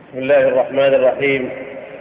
بسم الله الرحمن الرحيم.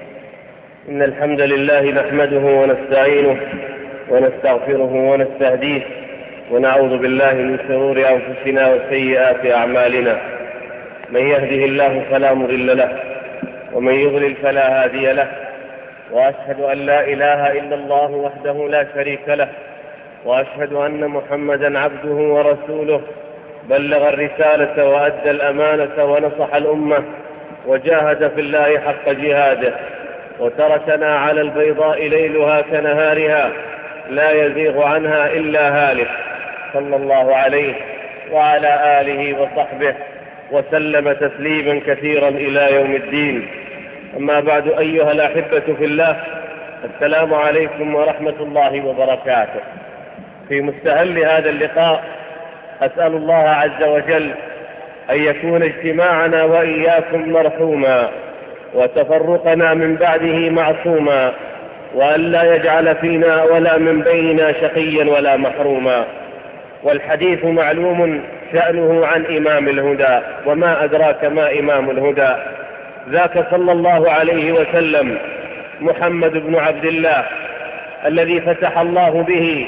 إن الحمد لله نحمده ونستعينه ونستغفره ونستهديه ونعوذ بالله من شرور أنفسنا وسيئات أعمالنا. من يهده الله فلا مضل له ومن يضلل فلا هادي له، وأشهد أن لا إله إلا الله وحده لا شريك له، وأشهد أن محمدا عبده ورسوله، بلغ الرسالة وأدى الأمانة ونصح الأمة وجاهد في الله حق جهاده، وتركنا على البيضاء ليلها كنهارها لا يزيغ عنها إلا هالك، صلى الله عليه وعلى آله وصحبه وسلم تسليما كثيرا إلى يوم الدين. أما بعد، أيها الأحبة في الله، السلام عليكم ورحمة الله وبركاته. في مستهل هذا اللقاء أسأل الله عز وجل أن يكون اجتماعنا وإياكم مرحوما، وتفرقنا من بعده معصوما، وأن لا يجعل فينا ولا من بيننا شقيا ولا محروما. والحديث معلوم شأنه عن إمام الهدى، وما أدراك ما إمام الهدى؟ ذاك صلى الله عليه وسلم محمد بن عبد الله، الذي فتح الله به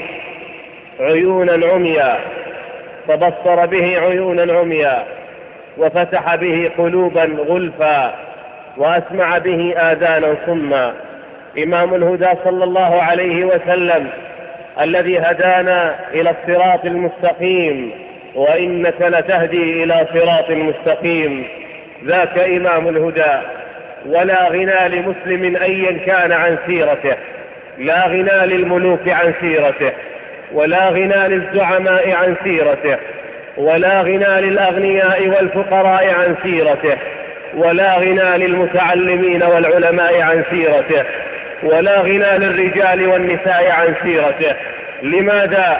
عيونا عميا، فبصر به عيونا عميا، وفتح به قلوبا غلفا، وأسمع به آذانا صما. إمام الهدى صلى الله عليه وسلم، الذي هدانا إلى الصراط المستقيم، وإنك لتهدي إلى صراط مستقيم. ذاك إمام الهدى، ولا غنى لمسلم أيا كان عن سيرته، لا غنى للملوك عن سيرته، ولا غنى للزعماء عن سيرته، ولا غنى للأغنياء والفقراء عن سيرته، ولا غنى للمتعلمين والعلماء عن سيرته، ولا غنى للرجال والنساء عن سيرته. لماذا؟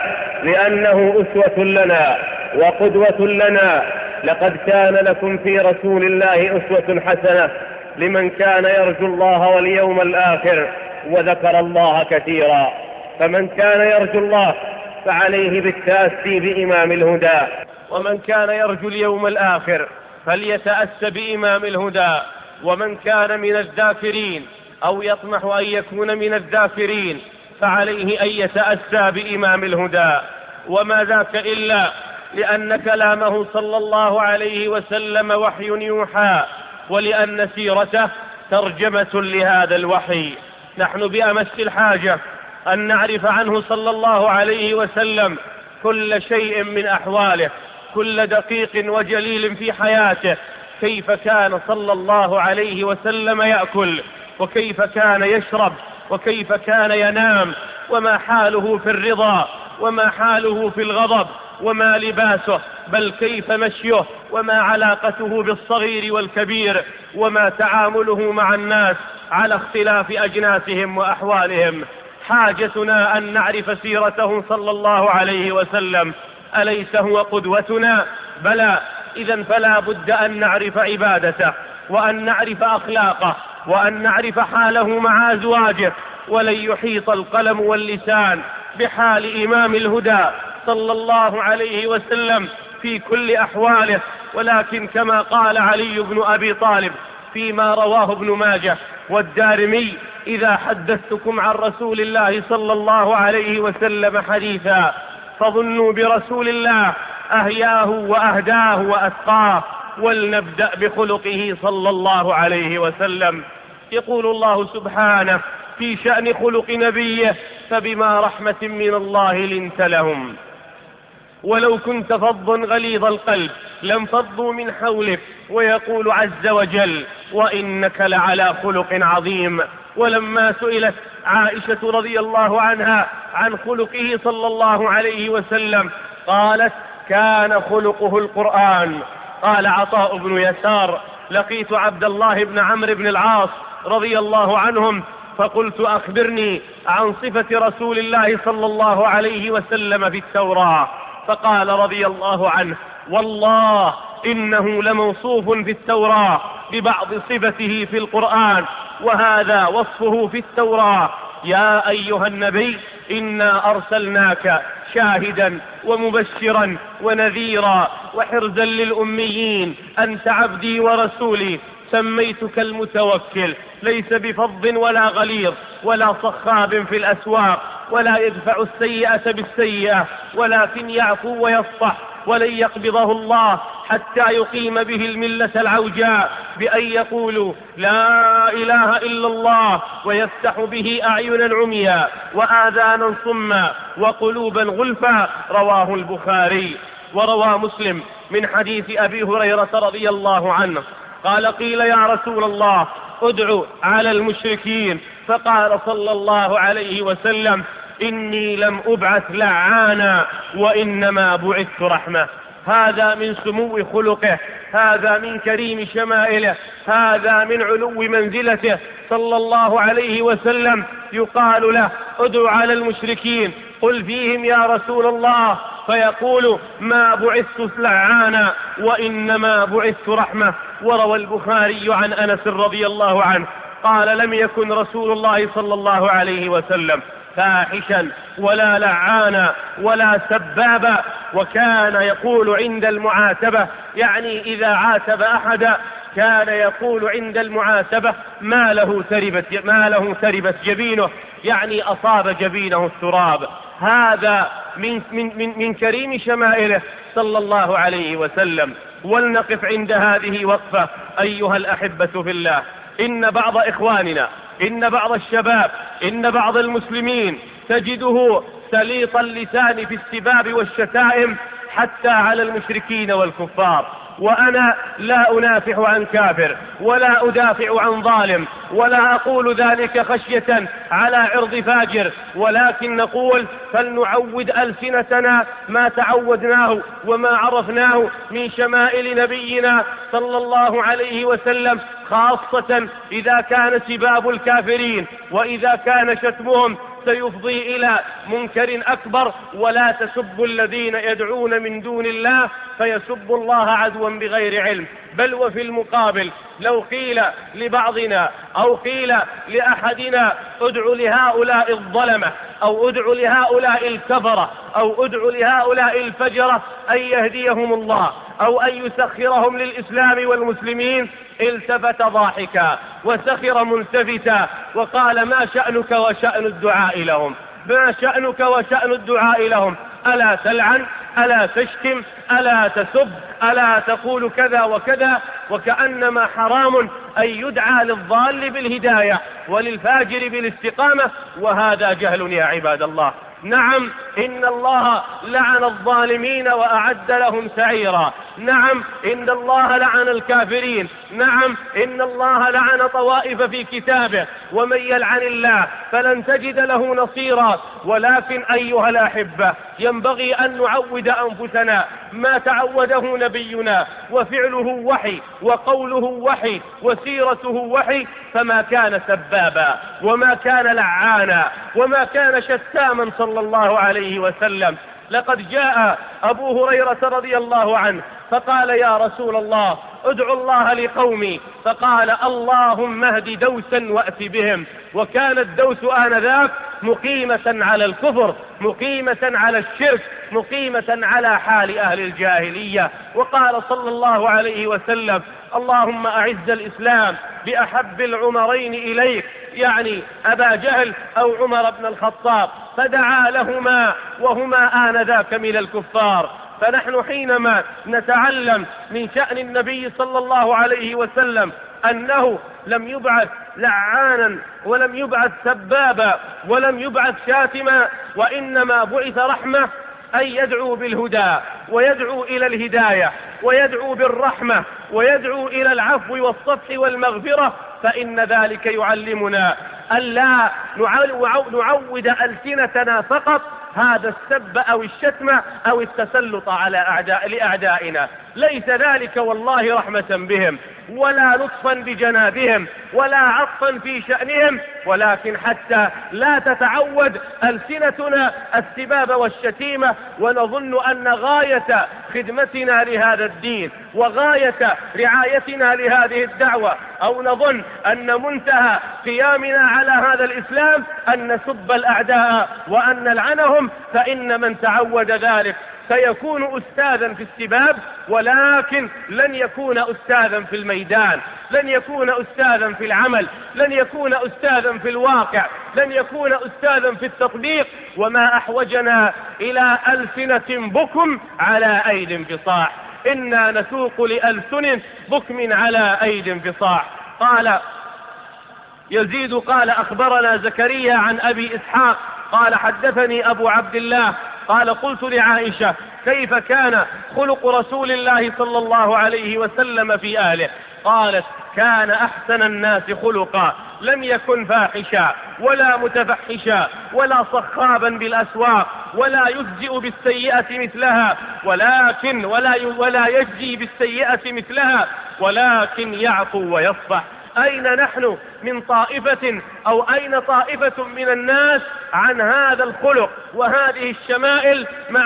لأنه أسوة لنا وقدوة لنا. لقد كان لكم في رسول الله أسوة حسنة لمن كان يرجو الله واليوم الآخر وذكر الله كثيرا. فمن كان يرجو الله فعليه بالتأسي بإمام الهدى، ومن كان يرجو اليوم الآخر فليتأس بإمام الهدى. ومن كان من الذاكرين أو يطمح أن يكون من الذاكرين فعليه أن يتأسى بإمام الهدى. وما ذاك إلا لأن كلامه صلى الله عليه وسلم وحي يوحى، ولأن سيرته ترجمة لهذا الوحي. نحن بأمس الحاجة أن نعرف عنه صلى الله عليه وسلم كل شيء من أحواله، كل دقيق وجليل في حياته. كيف كان صلى الله عليه وسلم يأكل، وكيف كان يشرب، وكيف كان ينام، وما حاله في الرضا، وما حاله في الغضب، وما لباسه، بل كيف مشيه، وما علاقته بالصغير والكبير، وما تعامله مع الناس على اختلاف أجناسهم وأحوالهم. حاجتنا أن نعرف سيرته صلى الله عليه وسلم. أليس هو قدوتنا؟ بلى. إذن فلا بد أن نعرف عبادته، وأن نعرف أخلاقه، وأن نعرف حاله مع أزواجه. ولن يحيط القلم واللسان بحال إمام الهدى صلى الله عليه وسلم في كل أحواله. ولكن كما قال علي بن أبي طالب فيما رواه ابن ماجه والدارمي: إذا حدثتكم عن رسول الله صلى الله عليه وسلم حديثا فظنوا برسول الله أهياه وأهداه وأتقاه. ولنبدأ بخلقه صلى الله عليه وسلم. يقول الله سبحانه في شأن خلق نبيه: فبما رحمة من الله لنت لهم، ولو كنت فظا غليظ القلب لانفضوا من حولك. ويقول عز وجل: وإنك لعلى خلق عظيم. ولما سئلت عائشة رضي الله عنها عن خلقه صلى الله عليه وسلم قالت: كان خلقه القرآن. قال عطاء بن يسار: لقيت عبد الله بن عمرو بن العاص رضي الله عنهم فقلت: أخبرني عن صفة رسول الله صلى الله عليه وسلم في التوراة. فقال رضي الله عنه: والله إنه لموصوف في التوراة ببعض صفته في القرآن، وهذا وصفه في التوراة: يا أيها النبي إنا أرسلناك شاهدا ومبشرا ونذيرا وحرزا للأميين، أنت عبدي ورسولي سميتك المتوكل، ليس بفظ ولا غليظ ولا صخاب في الأسواق، ولا يدفع السيئة بالسيئة، ولكن يعفو ويصفح، ولن يقبضه الله حتى يقيم به الملة العوجاء بأن يقولوا لا إله إلا الله، ويفتح به أعينا عميا وآذانا صما وقلوبا غلفا. رواه البخاري. وروى مسلم من حديث أبي هريرة رضي الله عنه قال قيل يا رسول الله ادعو على المشركين، فقال صلى الله عليه وسلم إني لم أبعث لعانا وإنما بعثت رحمة. هذا من سمو خلقه، هذا من كريم شمائله، هذا من علو منزلته صلى الله عليه وسلم. يقال له ادعو على المشركين، قل فيهم يا رسول الله، فيقول ما بعثت لعانا وإنما بعثت رحمة. وروى البخاري عن أنس رضي الله عنه قال لم يكن رسول الله صلى الله عليه وسلم فاحشا ولا لعانا ولا سبابا، وكان يقول عند المعاتبة، يعني إذا عاتب أحدا كان يقول عند المعاتبة ما له تربت جبينه، يعني أصاب جبينه التراب. هذا من كريم شمائله صلى الله عليه وسلم. ولنقف عند هذه وقفة أيها الأحبة في الله. إن بعض إخواننا، إن بعض الشباب، إن بعض المسلمين تجده سليط اللسان في السباب والشتائم حتى على المشركين والكفار. وأنا لا أنافح عن كافر ولا أدافع عن ظالم ولا أقول ذلك خشية على عرض فاجر، ولكن نقول فلنعود ألسنتنا ما تعودناه وما عرفناه من شمائل نبينا صلى الله عليه وسلم، خاصة إذا كان سباب الكافرين وإذا كان شتمهم سيفضي إلى منكر أكبر. ولا تسبوا الذين يدعون من دون الله فيسبوا الله عدوا بغير علم. بل وفي المقابل لو قيل لبعضنا أو قيل لأحدنا ادع لهؤلاء الظلمة أو ادع لهؤلاء الكفرة أو ادع لهؤلاء الفجرة أن يهديهم الله أو أن يسخرهم للإسلام والمسلمين، التفت ضاحكا وسخر ملتفتا وقال ما شأنك وشأن الدعاء لهم، ما شأنك وشأن الدعاء لهم؟ ألا تلعن؟ ألا تشتم؟ ألا تسب؟ ألا تقول كذا وكذا؟ وكأنما حرام أن يدعى للضال بالهداية وللفاجر بالاستقامة، وهذا جهل يا عباد الله. نعم إن الله لعن الظالمين وأعد لهم سعيرا، نعم إن الله لعن الكافرين، نعم إن الله لعن طوائف في كتابه، ومن يلعن الله فلن تجد له نصيرا. ولكن أيها الأحبة ينبغي أن نعود أنفسنا ما تعوده نبينا، وفعله وحي وقوله وحي وسيرته وحي، فما كان سبابا وما كان لعانا وما كان شتاما صلى الله عليه وسلم. لقد جاء أبو هريرة رضي الله عنه فقال يا رسول الله ادعو الله لقومي، فقال اللهم اهد دوسا وأت بهم. وكانت دوس آنذاك مقيمة على الكفر، مقيمة على الشرك، مقيمة على حال أهل الجاهلية. وقال صلى الله عليه وسلم اللهم أعز الإسلام بأحب العمرين إليك، يعني أبا جهل أو عمر بن الخطاب، فدعا لهما وهما آنذاك من الكفار. فنحن حينما نتعلم من شأن النبي صلى الله عليه وسلم أنه لم يبعث لعانا ولم يبعث سبابا ولم يبعث شاتما، وإنما بعث رحمة، أي يدعو بالهدى ويدعو إلى الهداية ويدعو بالرحمة ويدعو إلى العفو والصفح والمغفرة، فإن ذلك يعلمنا ألا نعود ألسنتنا فقط هذا السب أو الشتم أو التسلط على لأعدائنا. ليس ذلك والله رحمة بهم ولا لطفا بجنابهم ولا عطفا في شأنهم، ولكن حتى لا تتعود ألسنتنا السباب والشتيمة ونظن أن غاية خدمتنا لهذا الدين وغاية رعايتنا لهذه الدعوة، أو نظن أن منتهى قيامنا على هذا الإسلام أن نسب الأعداء وأن نلعنهم. فإن من تعود ذلك سيكون أستاذا في السباب، ولكن لن يكون أستاذا في الميدان، لن يكون أستاذا في العمل، لن يكون أستاذا في الواقع، لن يكون أستاذا في التطبيق. وما أحوجنا إلى ألسنة بكم على أيد فصاح، إنا نسوق لألسن بكم على أيد فصاح. قال يزيد قال أخبرنا زكريا عن أبي إسحاق قال حدثني أبو عبد الله قال قلت لعائشة كيف كان خلق رسول الله صلى الله عليه وسلم في أهله؟ قالت كان أحسن الناس خلقا، لم يكن فاحشا ولا متفحشا ولا صخابا بالأسواق ولا يجزئ بالسيئة مثلها ولا يجزي بالسيئة مثلها ولكن يعفو ويصفح. أين نحن من طائفة أو أين طائفة من الناس عن هذا الخلق وهذه الشمائل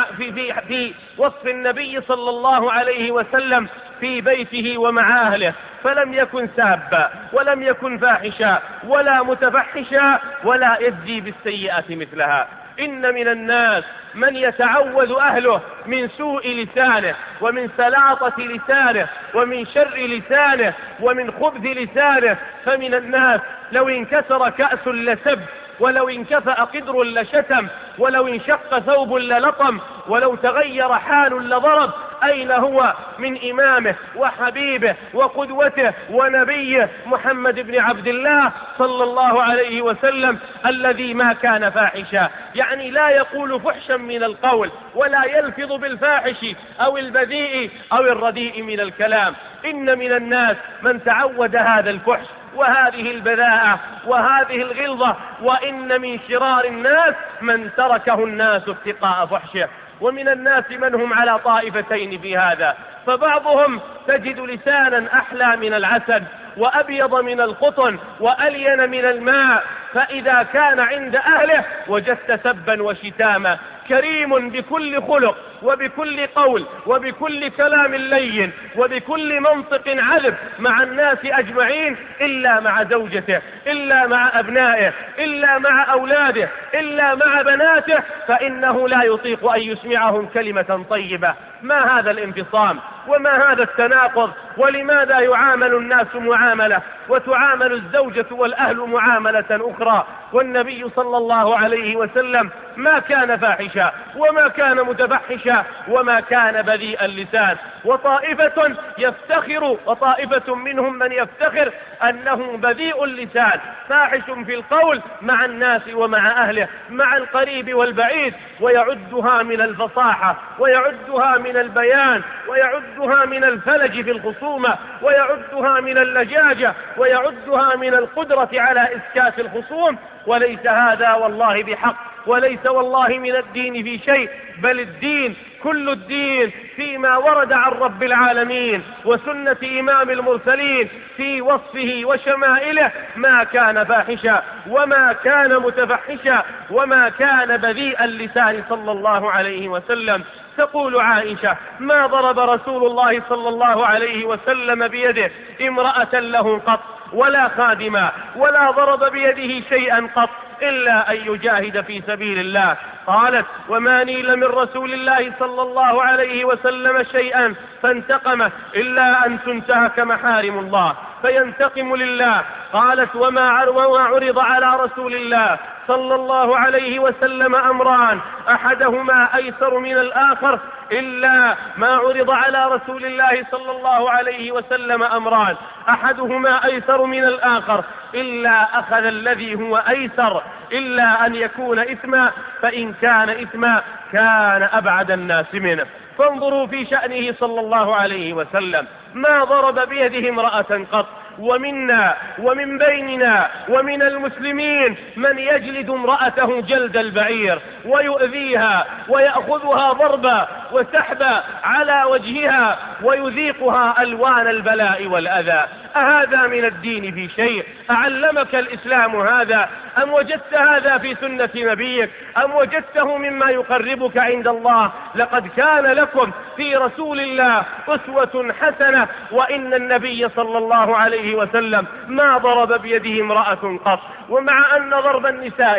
في وصف النبي صلى الله عليه وسلم في بيته ومع أهله؟ فلم يكن سابا ولم يكن فاحشا ولا متفحشا ولا يجزي بالسيئة مثلها. إن من الناس من يتعوذ أهله من سوء لسانه ومن سلاطة لسانه ومن شر لسانه ومن خبث لسانه. فمن الناس لو انكسر كأس لسب، ولو انكفأ قدر لشتم، ولو انشق ثوب للطم، ولو تغير حال لضرب. أين هو من إمامه وحبيبه وقدوته ونبيه محمد بن عبد الله صلى الله عليه وسلم الذي ما كان فاحشا، يعني لا يقول فحشا من القول ولا يلفظ بالفاحش أو البذيء أو الرديء من الكلام. إن من الناس من تعود هذا الفحش وهذه البذاءة وهذه الغلظة، وإن من شرار الناس من تركه الناس اتقاء فحشه. ومن الناس من هم على طائفتين في هذا، فبعضهم تجد لسانا أحلى من العسل وأبيض من القطن وألين من الماء، فإذا كان عند أهله وجدت سبا وشتاما، كريم بكل خلق وبكل قول وبكل كلام لين وبكل منطق عذب مع الناس أجمعين، إلا مع زوجته، إلا مع أبنائه، إلا مع أولاده، إلا مع بناته، فإنه لا يطيق أن يسمعهم كلمة طيبة. ما هذا الانفصام وما هذا التناقض؟ ولماذا يعامل الناس معاملة وتعامل الزوجة والأهل معاملة أخرى؟ والنبي صلى الله عليه وسلم ما كان فاحشا وما كان متفحشا وما كان بذيء اللسان. وطائفة يفتخر، وطائفة منهم من يفتخر أنه بذيء اللسان فاحش في القول مع الناس ومع أهله، مع القريب والبعيد، ويعدها من الفصاحة ويعدها من البيان ويعدها من الفلج في الخصومة ويعدها من اللجاجة ويعدها من القدرة على إسكات الخصوم. وليس هذا والله بحق، وليس والله من الدين في شيء، بل الدين كل الدين فيما ورد عن رب العالمين وسنة إمام المرسلين في وصفه وشمائله، ما كان فاحشا وما كان متفحشا وما كان بذيء اللسان صلى الله عليه وسلم. تقول عائشة ما ضرب رسول الله صلى الله عليه وسلم بيده امرأة له قط ولا خادما، ولا ضرب بيده شيئا قط إلا أن يجاهد في سبيل الله. قالت وما نيل من رسول الله صلى الله عليه وسلم شيئا فانتقم إلا أن تنتهك محارم الله فينتقم لله. قالت وما عرض على رسول الله صلى الله عليه وسلم أمران أحدهما أيسر من الآخر إلا ما عرض على رسول الله صلى الله عليه وسلم أمران أحدهما أيسر من الآخر إلا أخذ الذي هو أيسر، إلا أن يكون إثما، فإن كان إثما كان أبعد الناس منه. فانظروا في شأنه صلى الله عليه وسلم ما ضرب بيده امرأة قط. ومنا ومن بيننا ومن المسلمين من يجلد امرأته جلد البعير ويؤذيها ويأخذها ضربا وسحبا على وجهها ويذيقها ألوان البلاء والأذى. أهذا من الدين في شيء؟ أعلمك الإسلام هذا؟ أم وجدت هذا في سنة نبيك؟ أم وجدته مما يقربك عند الله؟ لقد كان لكم في رسول الله أسوة حسنة. وإن النبي صلى الله عليه وسلم ما ضرب بيده امرأة قط. ومع أن ضرب النساء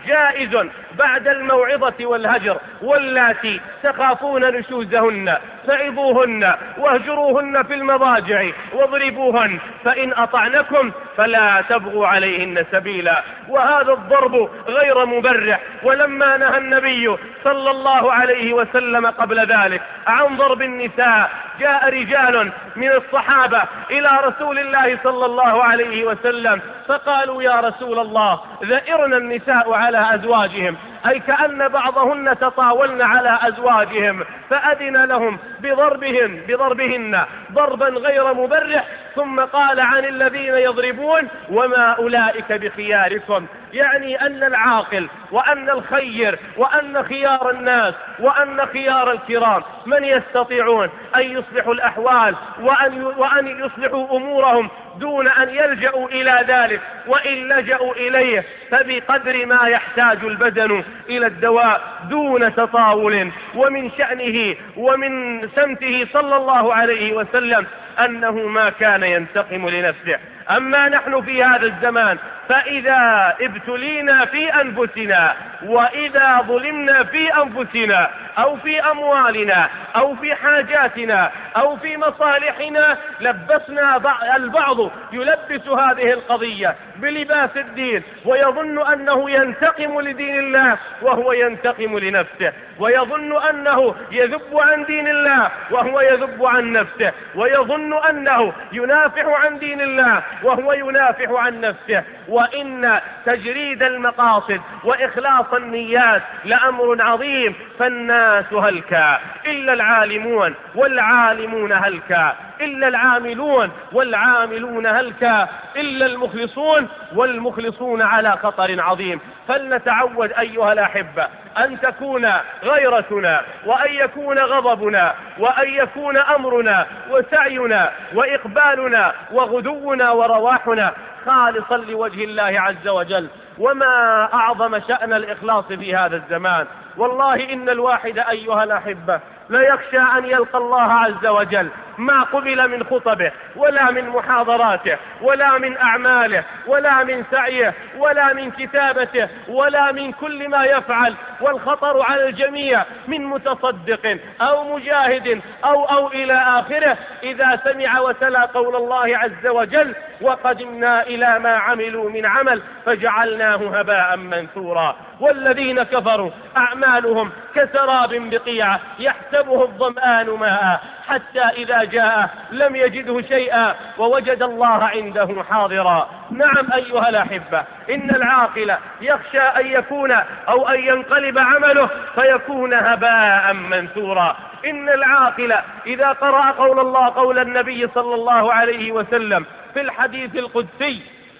جائز بعد الموعظة والهجر. واللاتي تخافون نشوزهن فعظوهن واهجروهن في المضاجع واضربوهن، فإن أطعنكم فلا تبغوا عليهن سبيلا. وهذا الضرب غير مبرح. ولما نهى النبي صلى الله عليه وسلم قبل ذلك عن ضرب النساء، جاء رجال من الصحابة إلى رسول الله صلى الله عليه وسلم فقالوا: يا رسول الله، ذئرنا النساء على أزواجهم، أي كأن بعضهن تطاولن على أزواجهم، فأذن لهم بضربهن ضربا غير مبرح. ثم قال عن الذين يضربون: وما أولئك بخياركم، يعني أن العاقل وأن الخير وأن خيار الناس وأن خيار الكرام من يستطيعون أن يصلحوا الأحوال وأن يصلحوا أمورهم دون أن يلجأوا إلى ذلك، وإن لجأوا إليه فبقدر ما يحتاج البدن إلى الدواء دون تطاول. ومن شأنه ومن سمته صلى الله عليه وسلم أنه ما كان ينتقم لنفسه. أما نحن في هذا الزمان فإذا ابتلينا في أنفسنا وإذا ظلمنا في أنفسنا أو في أموالنا أو في حاجاتنا أو في مصالحنا لبسنا البعض يلبس هذه القضية بلباس الدين، ويظن أنه ينتقم لدين الله وهو ينتقم لنفسه، ويظن أنه يذب عن دين الله وهو يذب عن نفسه، ويظن أنه ينافح عن دين الله وهو ينافح عن نفسه. وإن تجريد المقاصد وإخلاص النيات لأمر عظيم، فالناس هلكا إلا العالمون والعالمون هلكا إلا العاملون والعاملون هلكا إلا المخلصون والمخلصون على خطر عظيم. فلنتعود أيها الأحبة أن تكون غيرتنا وأن يكون غضبنا وأن يكون أمرنا وسعينا وإقبالنا وغدونا ورواحنا خالصا لوجه الله عز وجل. وما أعظم شأن الإخلاص في هذا الزمان. والله إن الواحد أيها الأحبة لا يخشى أن يلقى الله عز وجل ما قبل من خطبه ولا من محاضراته ولا من أعماله ولا من سعيه ولا من كتابته ولا من كل ما يفعل. والخطر على الجميع من متصدق أو مجاهد أو إلى آخره إذا سمع وتلا قول الله عز وجل: وقدمنا إلى ما عملوا من عمل فجعلناه هباء منثورا. والذين كفروا أعمالهم كسراب بقيعة يحسبه الظمآن ماء حتى إذا جاء لم يجده شيئا ووجد الله عنده حاضرا. نعم أيها الأحبة، إن العاقل يخشى أن يكون أو أن ينقلب عمله فيكون هباء منثورا. إن العاقل إذا قرأ قول الله قول النبي صلى الله عليه وسلم في الحديث القدسي: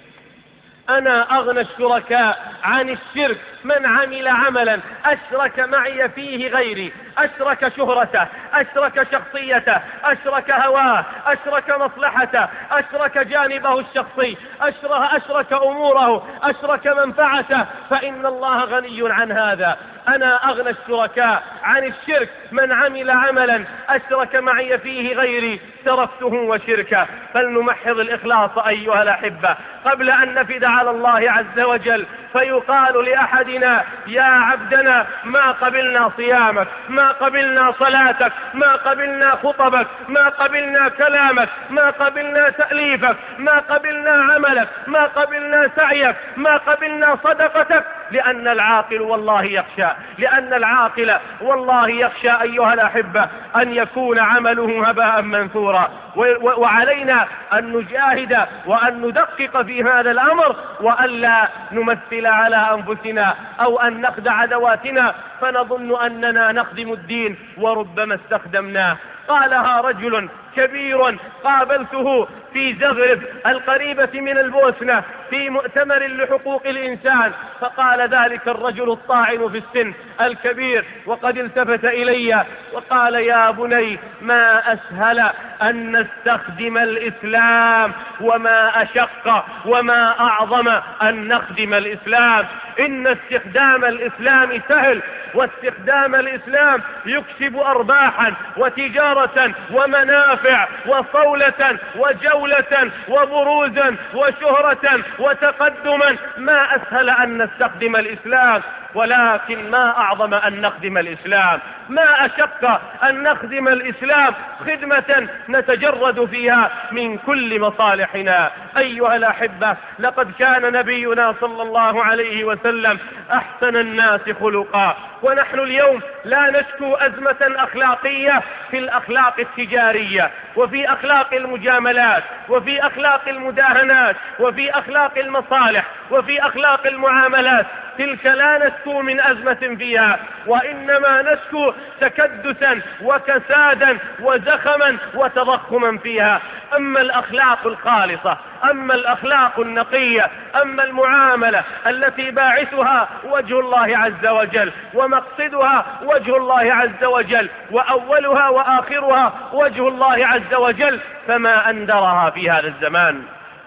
أنا أغنى الشركاء عن الشرك من عمل عملا أشرك معي فيه غيري، أشرك شهرته، أشرك شخصيته، أشرك هواه، أشرك مصلحته، أشرك جانبه الشخصي، أشرك أموره، أشرك منفعته، فإن الله غني عن هذا. أنا أغنى الشركاء عن الشرك من عمل عملا أشرك معي فيه غيري تركته وشركه. فلنمحض الإخلاص أيها الأحبة قبل أن نفد على الله عز وجل، فيقال لأحدنا: يا عبدنا ما قبلنا صيامك، ما قبلنا صلاتك، ما قبلنا خطبك، ما قبلنا كلامك، ما قبلنا تأليفك، ما قبلنا عملك، ما قبلنا سعيك، ما قبلنا صدقتك. لأن العاقل والله يخشى، لأن العاقل والله يخشى أيها الأحبة أن يكون عمله هباء منثورا. وعلينا أن نجاهد وأن ندقق في هذا الأمر، وأن لا نمثل على أنفسنا أو أن نخدع ذواتنا فنظن أننا نخدم الدين وربما استخدمناه. قالها رجل كبير قابلته في زغرب القريبة من البوسنة في مؤتمر لحقوق الإنسان، فقال ذلك الرجل الطاعن في السن الكبير وقد التفت إلي وقال: يا بني، ما أسهل أن نستخدم الإسلام، وما أشق وما أعظم أن نخدم الإسلام. إن استخدام الإسلام سهل، واستخدام الإسلام يكسب أرباحا وتجارة ومنافع ودافع وصولة وجولة وبروزا وشهرة وتقدما. ما أسهل أن نستخدم الإسلام، ولكن ما أعظم أن نخدم الإسلام، ما أشق أن نخدم الإسلام خدمة نتجرد فيها من كل مصالحنا. أيها الأحبة، لقد كان نبينا صلى الله عليه وسلم أحسن الناس خلقا، ونحن اليوم لا نشكو أزمة أخلاقية في الأخلاق التجارية، وفي أخلاق المجاملات، وفي أخلاق المداهنات، وفي أخلاق المصالح، وفي أخلاق المعاملات. تلك لا نشكو من أزمة فيها، وإنما نشكو تكدسا وكسادا وزخما وتضخما فيها. أما الأخلاق الخالصة، أما الأخلاق النقية، أما المعاملة التي باعثها وجه الله عز وجل، ومقصدها وجه الله عز وجل، وأولها وآخرها وجه الله عز وجل، فما أندرها في هذا الزمان.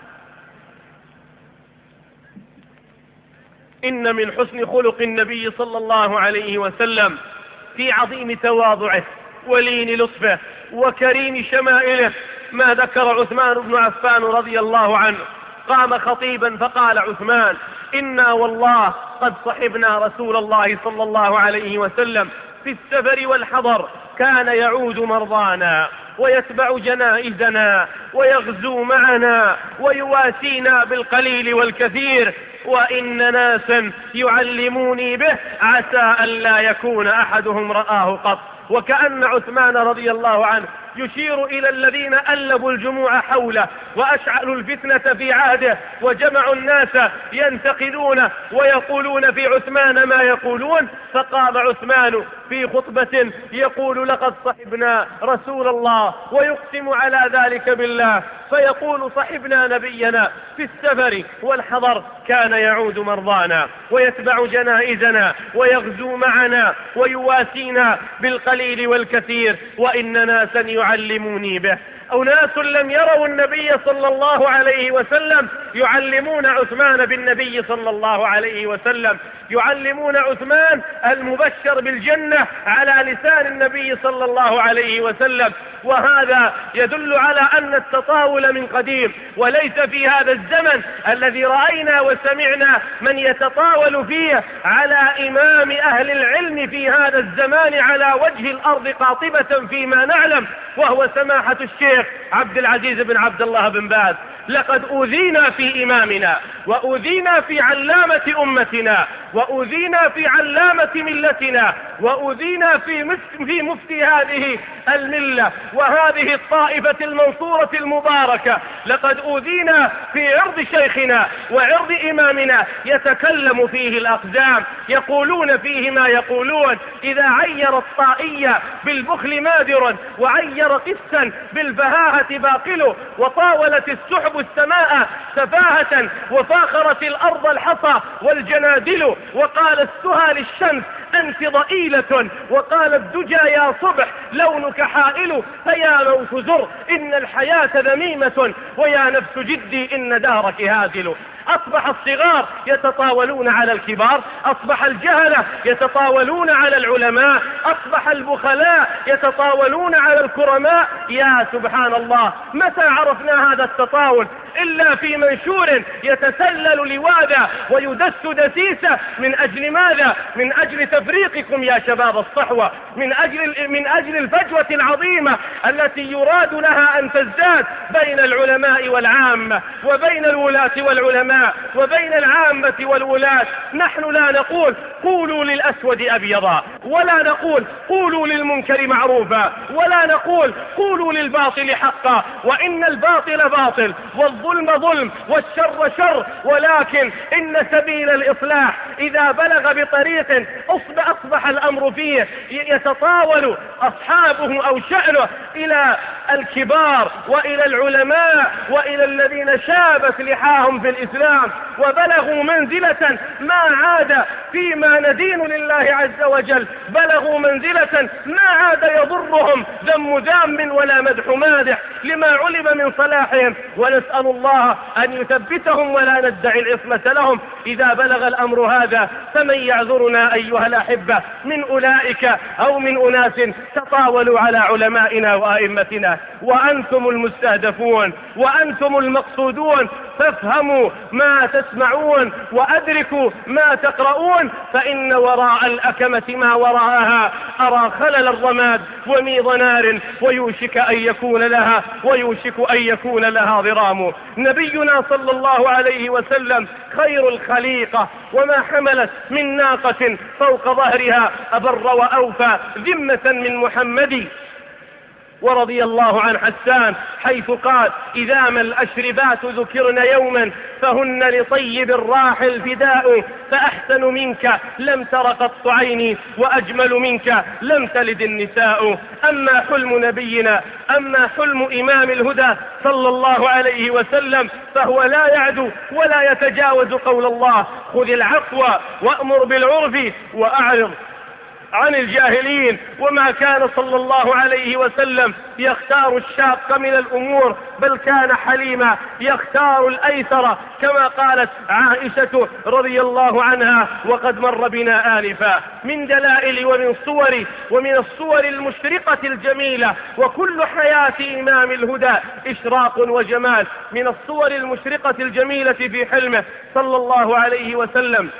إن من حسن خلق النبي صلى الله عليه وسلم في عظيم تواضعه ولين لطفه وكريم شمائله ما ذكر عثمان بن عفان رضي الله عنه. قام خطيبا فقال عثمان: إنا والله قد صحبنا رسول الله صلى الله عليه وسلم في السفر والحضر، كان يعود مرضانا ويتبع جنائزنا ويغزو معنا ويواسينا بالقليل والكثير، وإن ناسا يعلموني به عسى أن لا يكون أحدهم رآه قط. وكأن عثمان رضي الله عنه يشير إلى الذين ألبوا الجموع حوله وأشعلوا الفتنة في عهده وجمعوا الناس ينتقدونه ويقولون في عثمان ما يقولون. فقام عثمان في خطبة يقول: لقد صحبنا رسول الله، ويقسم على ذلك بالله، فيقول: صحبنا نبينا في السفر والحضر، كان يعود مرضانا ويتبع جنائزنا ويغزو معنا ويواسينا بالقليل والكثير، وإن ناسا يعلموني به. أناس لم يروا النبي صلى الله عليه وسلم يعلمون عثمان بالنبي صلى الله عليه وسلم، يعلمون عثمان المبشر بالجنة على لسان النبي صلى الله عليه وسلم. وهذا يدل على أن التطاول من قديم، وليس في هذا الزمن الذي رأينا وسمعنا من يتطاول فيه على إمام أهل العلم في هذا الزمان على وجه الأرض قاطبة فيما نعلم، وهو سماحة الشيخ عبد العزيز بن عبد الله بن باز. لقد أوذينا في إمامنا، وأوذينا في علامة أمتنا، وأوذينا في علامة ملتنا، وأوذينا في مفتي هذه الملة وهذه الطائفة المنصورة المباركة. لقد أوذينا في عرض شيخنا وعرض إمامنا، يتكلم فيه الأقدام، يقولون فيه ما يقولون. إذا عير الطائية بالبخل مادر، وعير قسا بالفهاهة باقل، وطاولت السحب السماء سفاهة، وفاخرت الأرض الحصى والجنادل، وقال السهى للشمس: أنت ضئيلة، وقال الدجى: يا صبح لونك حائل، فيا موت زر إن الحياة ذميمة، ويا نفس جدي إن دارك هازل. أصبح الصغار يتطاولون على الكبار، أصبح الجهلة يتطاولون على العلماء، أصبح البخلاء يتطاولون على الكرماء. يا سبحان الله، متى عرفنا هذا التطاول إلا في منشور يتسلل لواذا ويدس دسيسة. من أجل ماذا؟ من أجل تفريقكم يا شباب الصحوة، من أجل الفجوة العظيمة التي يراد لها أن تزداد بين العلماء والعامة، وبين الولاة والعلماء، وبين العامة والولاة. نحن لا نقول قولوا للأسود أبيضا، ولا نقول قولوا للمنكر معروفا، ولا نقول قولوا للباطل حقا، وإن الباطل باطل والظلم ظلم والشر شر، ولكن إن سبيل الإصلاح إذا بلغ بطريق أصبح الأمر فيه يتطاول أصحابه أو شأنه إلى الكبار وإلى العلماء وإلى الذين شابت لحاهم في الإسلام وبلغوا منزلة ما عاد فيما ندين لله عز وجل، بلغوا منزلة ما عاد يضرهم ذم ذام ولا مدح مادح، لما علم من صلاحهم، ونسأل الله أن يثبتهم ولا ندعي العصمة لهم إذا بلغ الأمر هذا. فمن يعذرنا أيها الأحبة من أولئك أو من أناس تطاولوا على علمائنا وأئمتنا؟ وأنتم المستهدفون وأنتم المقصودون، فافهموا ما تسمعون وأدركوا ما تقرؤون، فإن وراء الأكمة ما وراءها أرى خلل الرماد وميض نار ويوشك أن يكون لها ضرام. نبينا صلى الله عليه وسلم خير الخليقة، وما حملت من ناقة فوق ظهرها أبر وأوفى ذمة من محمد. ورضي الله عن حسان حيث قال: إذا ما الأشربات ذكرن يوما فهن لطيب الراحل فداء، فأحسن منك لم تر قط عيني وأجمل منك لم تلد النساء. أما حلم نبينا، أما حلم إمام الهدى صلى الله عليه وسلم، فهو لا يعدو ولا يتجاوز قول الله: خذ العفو وأمر بالعرف وأعرض عن الجاهلين. وما كان صلى الله عليه وسلم يختار الشاق من الأمور، بل كان حليما يختار الأيسر، كما قالت عائشة رضي الله عنها وقد مر بنا آنفا: من دلائل ومن الصور المشرقة الجميلة، وكل حياة إمام الهدى إشراق وجمال. من الصور المشرقة الجميلة في حلمه صلى الله عليه وسلم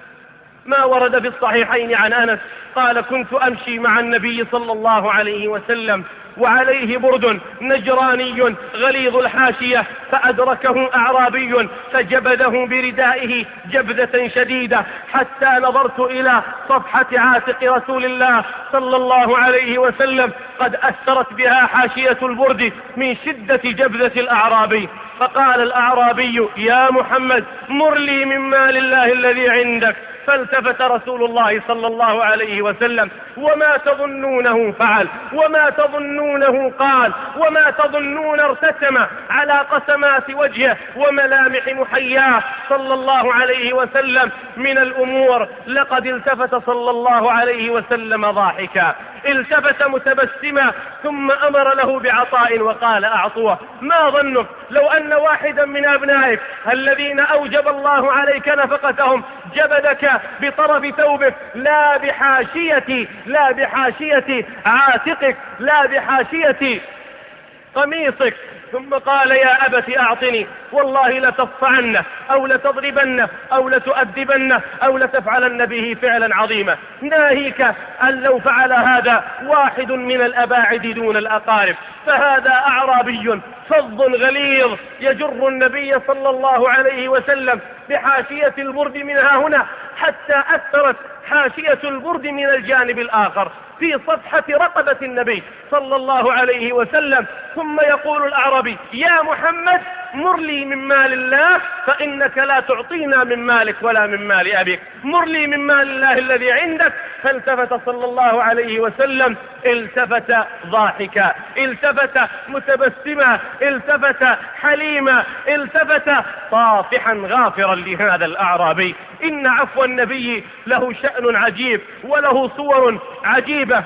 ما ورد في الصحيحين عن أنس قال: كنت أمشي مع النبي صلى الله عليه وسلم وعليه برد نجراني غليظ الحاشية، فأدركه أعرابي فجبده بردائه جبذة شديدة، حتى نظرت إلى صفحة عاتق رسول الله صلى الله عليه وسلم قد أثرت بها حاشية البرد من شدة جبذة الأعرابي. فقال الأعرابي: يا محمد، مر لي من مال الله الذي عندك. فالتفت رسول الله صلى الله عليه وسلم: وما تظنونه فعل، وما تظنونه قال، وما تظنون ارتسم على قسمات وجهه وملامح محياه صلى الله عليه وسلم من الأمور. لقد التفت صلى الله عليه وسلم ضاحكا، التفت متبسما، ثم أمر له بعطاء وقال: أعطوه. ما ظنك لو أن واحدا من أبنائك الذين أوجب الله عليك نفقتهم جبدك بطرف ثوبك، لا بحاشية عاتقك، لا بحاشية قميصك، ثم قال: يا أبت أعطني، والله لتقطعنه أو لتضربنه أو لتؤدبنه أو لتفعلن به فعلا عظيما. ناهيك أن لو فعل هذا واحد من الأباعد دون الأقارب. فهذا أعرابي فظ غليظ يجر النبي صلى الله عليه وسلم بحاشية البرد منها هنا، حتى أثرت حاشية البرد من الجانب الآخر في صفحة رقبة النبي صلى الله عليه وسلم. ثم يقول الأعرابي: يا محمد، مر لي من مال الله، فإنك لا تعطينا من مالك ولا من مال أبيك، مر لي من مال الله الذي عندك. فالتفت صلى الله عليه وسلم، التفت ضاحكا، التفت متبسما، التفت حليما، التفت طافحا غافرا لهذا الأعرابي. إن عفو النبي له شأن عجيب وله صور عجيبة.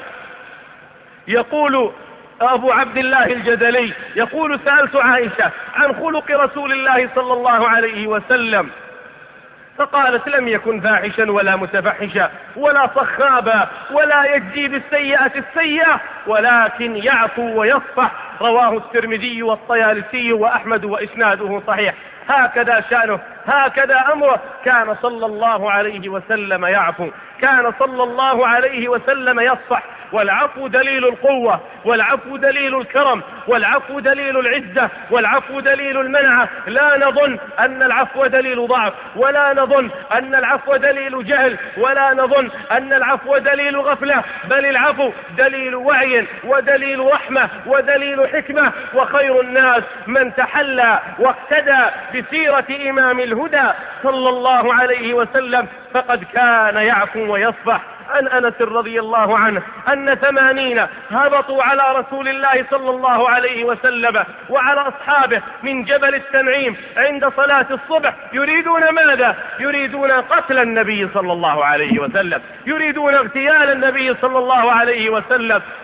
يقول أبو عبد الله الجدلي يقول: سألت عائشة عن خلق رسول الله صلى الله عليه وسلم، فقالت: لم يكن فاحشا ولا متفحشا ولا صخابا ولا يجزي بالسيئة السيئة، ولكن يعفو ويصفح. رواه الترمذي والطيالسي وأحمد وإسناده صحيح. هكذا شأنه، هكذا أمره. كان صلى الله عليه وسلم يعفو، كان صلى الله عليه وسلم يصفح. والعفو دليل القوة، والعفو دليل الكرم، والعفو دليل العزة، والعفو دليل المنعة. لا نظن أن العفو دليل ضعف، ولا نظن أن العفو دليل جهل، ولا نظن أن العفو دليل غفلة، بل العفو دليل وعي ودليل رحمة ودليل حكمة. وخير الناس من تحلى واقتدى بسيرة إمام الهدى صلى الله عليه وسلم، فقد كان يعفو ويصفح. عن أنس رضي الله عنه أن 80 هبطوا على رسول الله صلى الله عليه وسلم وعلى أصحابه من جبل التنعيم عند صلاة الصبح، يريدون ماذا؟ يريدون قتل النبي صلى الله عليه وسلم، يريدون اغتيال النبي صلى الله عليه وسلم.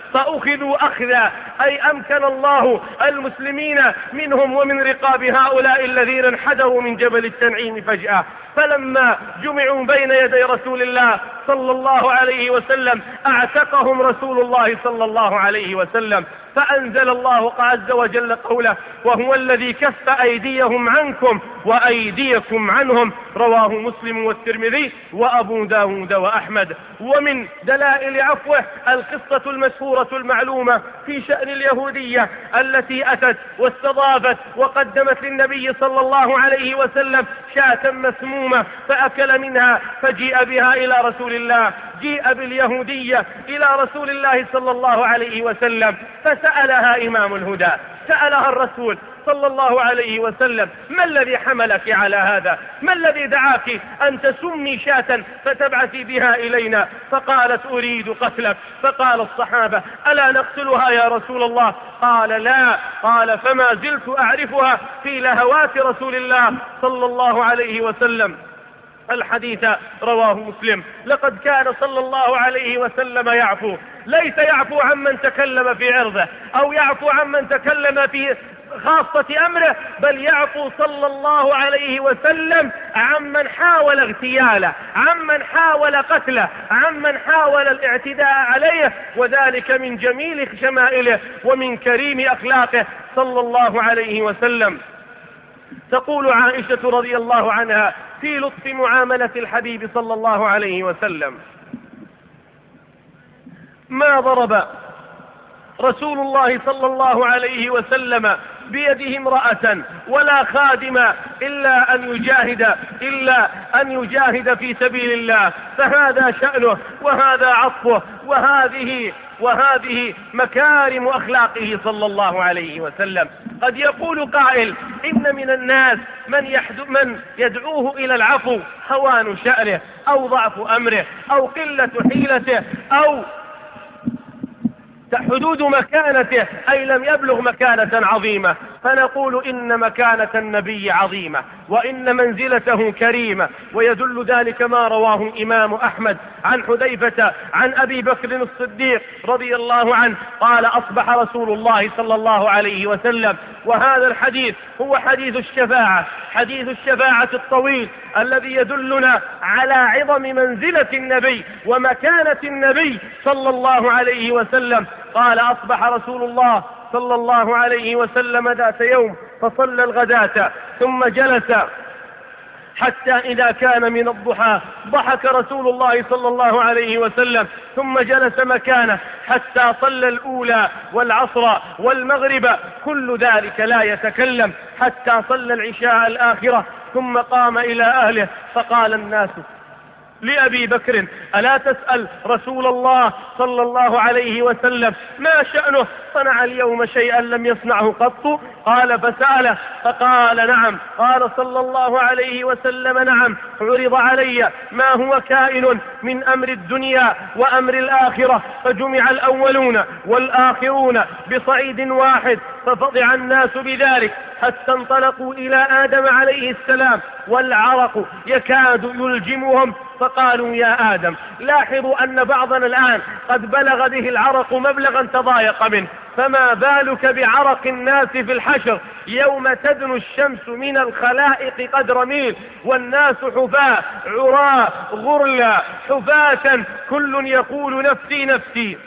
فأخذوا أخذا، أي أمكن الله المسلمين منهم ومن رقاب هؤلاء الذين انحدروا من جبل التنعيم فجأة. فلما جمعوا بين يدي رسول الله صلى الله عليه وسلم اعتقهم رسول الله صلى الله عليه وسلم، فأنزل الله عز وجل قوله: وهو الذي كف أيديهم عنكم وأيديكم عنهم، رواه مسلم والترمذي وأبو داود وأحمد. ومن دلائل عفوه القصة المشهورة المعلومة في شأن اليهودية التي أتت واستضافت وقدمت للنبي صلى الله عليه وسلم شاة مسمومة فأكل منها، فجيء بها إلى رسول الله. جيء باليهودية إلى رسول الله صلى الله عليه وسلم فسألها إمام الهدى، سألها الرسول صلى الله عليه وسلم: ما الذي حملك على هذا؟ ما الذي دعاك أن تسمي شاة فتبعثي بها إلينا؟ فقالت: أريد قتلك. فقال الصحابة: ألا نقتلها يا رسول الله؟ قال: لا. قال: فما زلت أعرفها في لهوات رسول الله صلى الله عليه وسلم. الحديث رواه مسلم. لقد كان صلى الله عليه وسلم يعفو، ليس يعفو عمن تكلم في عرضه أو يعفو عمن تكلم في خاصة أمره، بل يعفو صلى الله عليه وسلم عمن حاول اغتياله، عمن حاول قتله، عمن حاول الاعتداء عليه، وذلك من جميل شمائله ومن كريم أخلاقه صلى الله عليه وسلم. تقول عائشة رضي الله عنها في لطف معاملة الحبيب صلى الله عليه وسلم: ما ضرب رسول الله صلى الله عليه وسلم بيده امرأة ولا خادما إلا أن يجاهد في سبيل الله، فهذا شأنه وهذا عطفه وهذه مكارم أخلاقه صلى الله عليه وسلم. قد يقول قائل: إن من الناس من يدعوه إلى العفو هوان شأنه أو ضعف أمره أو قلة حيلته أو حدود مكانته، أي لم يبلغ مكانة عظيمة. فنقول إن مكانة النبي عظيمة وإن منزلته كريمة، ويدل ذلك ما رواه إمام أحمد عن حذيفة عن أبي بكر الصديق رضي الله عنه قال: أصبح رسول الله صلى الله عليه وسلم، وهذا الحديث هو حديث الشفاعة الطويل الذي يدلنا على عظم منزلة النبي ومكانة النبي صلى الله عليه وسلم. قال: أصبح رسول الله صلى الله عليه وسلم ذات يوم فصلى الغداة ثم جلس حتى إذا كان من الضحى ضحك رسول الله صلى الله عليه وسلم، ثم جلس مكانه حتى صلى الأولى والعصر والمغرب، كل ذلك لا يتكلم، حتى صلى العشاء الآخرة، ثم قام إلى أهله فقال الناس لأبي بكر: ألا تسأل رسول الله صلى الله عليه وسلم ما شأنه؟ صنع اليوم شيئا لم يصنعه قط؟ قال: فسأله فقال: نعم. قال صلى الله عليه وسلم: نعم، عرض علي ما هو كائن من أمر الدنيا وأمر الآخرة، فجمع الأولون والآخرون بصعيد واحد، ففضع الناس بذلك حتى انطلقوا إلى آدم عليه السلام والعرق يكاد يلجمهم، فقالوا: يا آدم، لاحظوا أن بعضنا الآن قد بلغ به العرق مبلغا تضايق منه، فما بالك بعرق الناس في الحشر يوم تدنو الشمس من الخلائق قدر ميل، والناس حفاة عراة غرلا حفاة، كل يقول نفسي نفسي،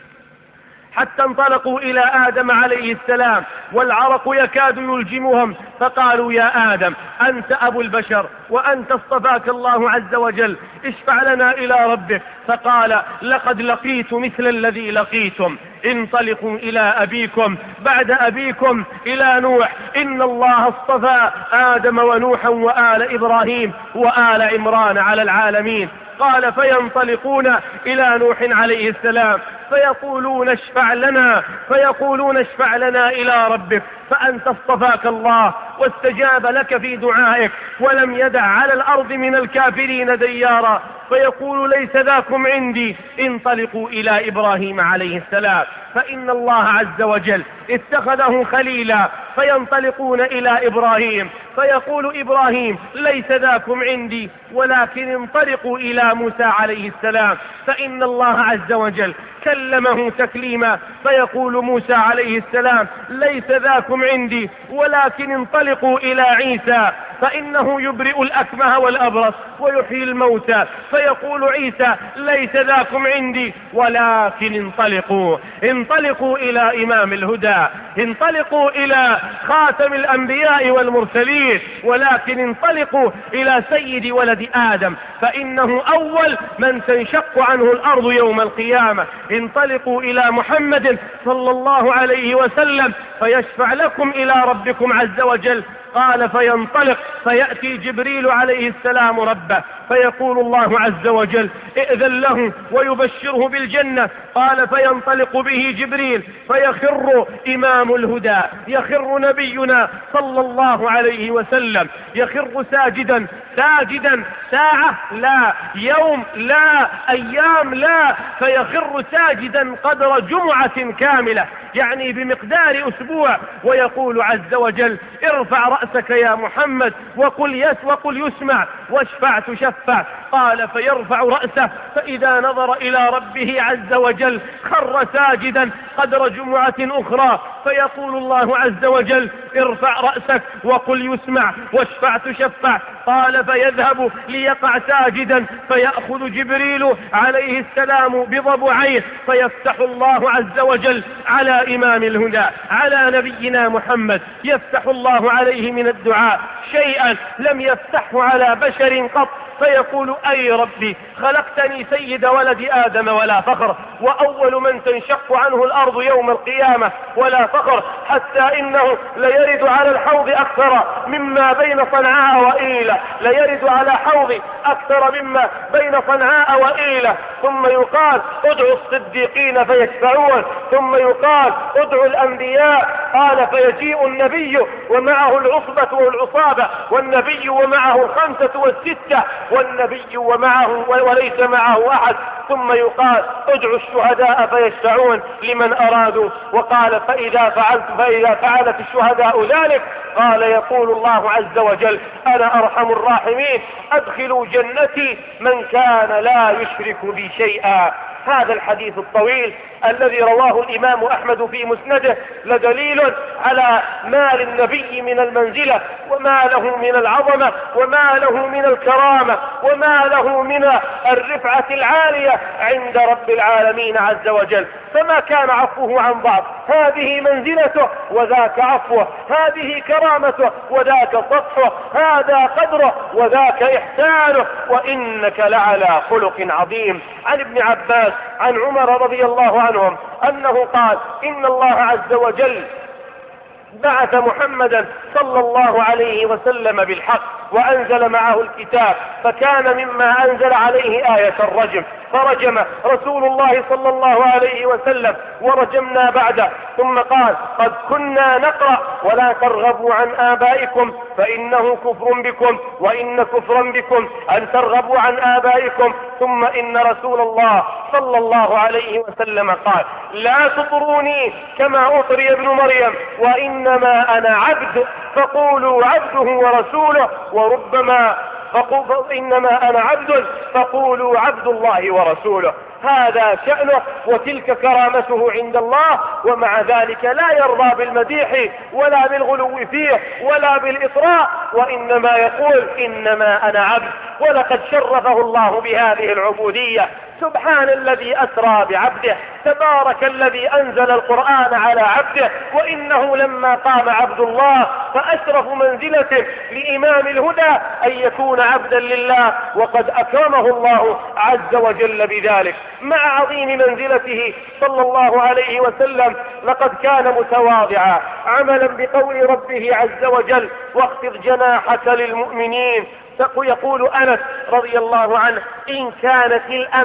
حتى انطلقوا إلى آدم عليه السلام والعرق يكاد يلجمهم، فقالوا: يا آدم، أنت أبو البشر وأنت اصطفاك الله عز وجل، اشفع لنا إلى ربك. فقال: لقد لقيت مثل الذي لقيتم، انطلقوا إلى أبيكم، بعد أبيكم إلى نوح، إن الله اصطفى آدم ونوحا وآل إبراهيم وآل عمران على العالمين. قال: فينطلقون إلى نوح عليه السلام فيقولون اشفع لنا إلى ربك. فأنت اصطفاك الله واستجاب لك في دعائك، ولم يدع على الأرض من الكافرين ديارا. فيقول ليس ذاكم عندي، انطلقوا إلى إبراهيم عليه السلام فإن الله عز وجل اتخذه خليلا. فينطلقون إلى إبراهيم فيقول إبراهيم ليس ذاكم عندي، ولكن انطلقوا إلى موسى عليه السلام فإن الله عز وجل كلمه تكليما. فيقول موسى عليه السلام ليس ذاكم عندي، ولكن انطلقوا إلى عيسى فإنه يبرئ الأكمه والأبرص ويحيي الموتى. فيقول عيسى ليس ذاكم عندي، ولكن انطلقوا إلى إمام الهدى، انطلقوا إلى خاتم الأنبياء والمرسلين، ولكن انطلقوا إلى سيد ولد آدم فإنه أول من تنشق عنه الأرض يوم القيامة. انطلقوا إلى محمد صلى الله عليه وسلم فيشفع لكم إلى ربكم عز وجل. قال فينطلق فيأتي جبريل عليه السلام ربه فيقول الله عز وجل ائذن له ويبشره بالجنة. قال فينطلق به جبريل فيخر إمام الهدى، يخر نبينا صلى الله عليه وسلم، يخر ساجدا ساعة لا، يوم لا، أيام لا، فيخر ساجدا قدر جمعة كاملة، يعني بمقدار أسبوع. ويقول عز وجل ارفع رأسك يا محمد وقل يسمع واشفع تشفع. قال فيرفع رأسه فإذا نظر إلى ربه عز وجل خر ساجدا قدر جمعة أخرى. فيقول الله عز وجل ارفع رأسك وقل يسمع واشفع تشفع. قال فيذهب ليقع ساجدا فيأخذ جبريل عليه السلام بضبعيه فيفتح الله عز وجل على إمام الهدى على نبينا محمد، يفتح الله عليه من الدعاء شيئا لم يفتحه على بشر قط. فيقول أي ربي خلقتني سيد ولد آدم ولا فخر، وأول من تنشق عنه الأرض يوم القيامة ولا فخر، حتى إنه ليرد على الحوض أكثر مما بين صنعاء وإيلة، ليرد على حوض أكثر مما بين صنعاء وإيلة. ثم يقال ادعوا الصديقين فيشفعون، ثم يقال ادعوا الأنبياء. قال فيجيء النبي ومعه العصبة والعصابة، والنبي ومعه الخمسة والستة، والنبي ومعه وليس معه أحد. ثم يقال ادعوا الشهداء فيشفعون لمن أرادوا. وقال فإذا فعلت الشهداء ذلك قال يقول الله عز وجل أنا أرحم الراحمين أدخلوا جنتي من كان لا يشرك بي شيئا. هذا الحديث الطويل الذي رواه الإمام أحمد في مسنده لدليل على ما للنبي من المنزلة وما له من العظمة وما له من الكرامة وما له من الرفعة العالية عند رب العالمين عز وجل. فما كان عفوه عن بعض، هذه منزلته وذاك عفوه، هذه كرامته وذاك سطحه، هذا قدره وذاك إحسانه، وإنك لعلى خلق عظيم. عن ابن عباس عن عمر رضي الله عنهم أنه قال إن الله عز وجل بعث محمدا صلى الله عليه وسلم بالحق وأنزل معه الكتاب، فكان مما أنزل عليه آية الرجم، فرجم رسول الله صلى الله عليه وسلم ورجمنا بعده. ثم قال قد كنا نقرأ ولا ترغبوا عن آبائكم فإنه كفر بكم وإن كفرا بكم أن ترغبوا عن آبائكم. ثم إن رسول الله صلى الله عليه وسلم قال لا تطروني كما أطري ابن مريم وإنما أنا عبد فقولوا عبده ورسوله، وربما إنما أنا عبد فقولوا عبد الله ورسوله. هذا شأنه وتلك كرامته عند الله، ومع ذلك لا يرضى بالمديح ولا بالغلو فيه ولا بالإطراء، وإنما يقول إنما أنا عبد. ولقد شرفه الله بهذه العبودية. سبحان الذي أسرى بعبده، تبارك الذي أنزل القرآن على عبده. وإنه لما قام عبد الله فأشرف منزلته لإمام الهدى أن يكون عبدا لله، وقد أكرمه الله عز وجل بذلك. مع عظيم منزلته صلى الله عليه وسلم لقد كان متواضعا عملا بقول ربه عز وجل واخفض جناحك للمؤمنين. يقول أنس رضي الله عنه إن كانت الأمة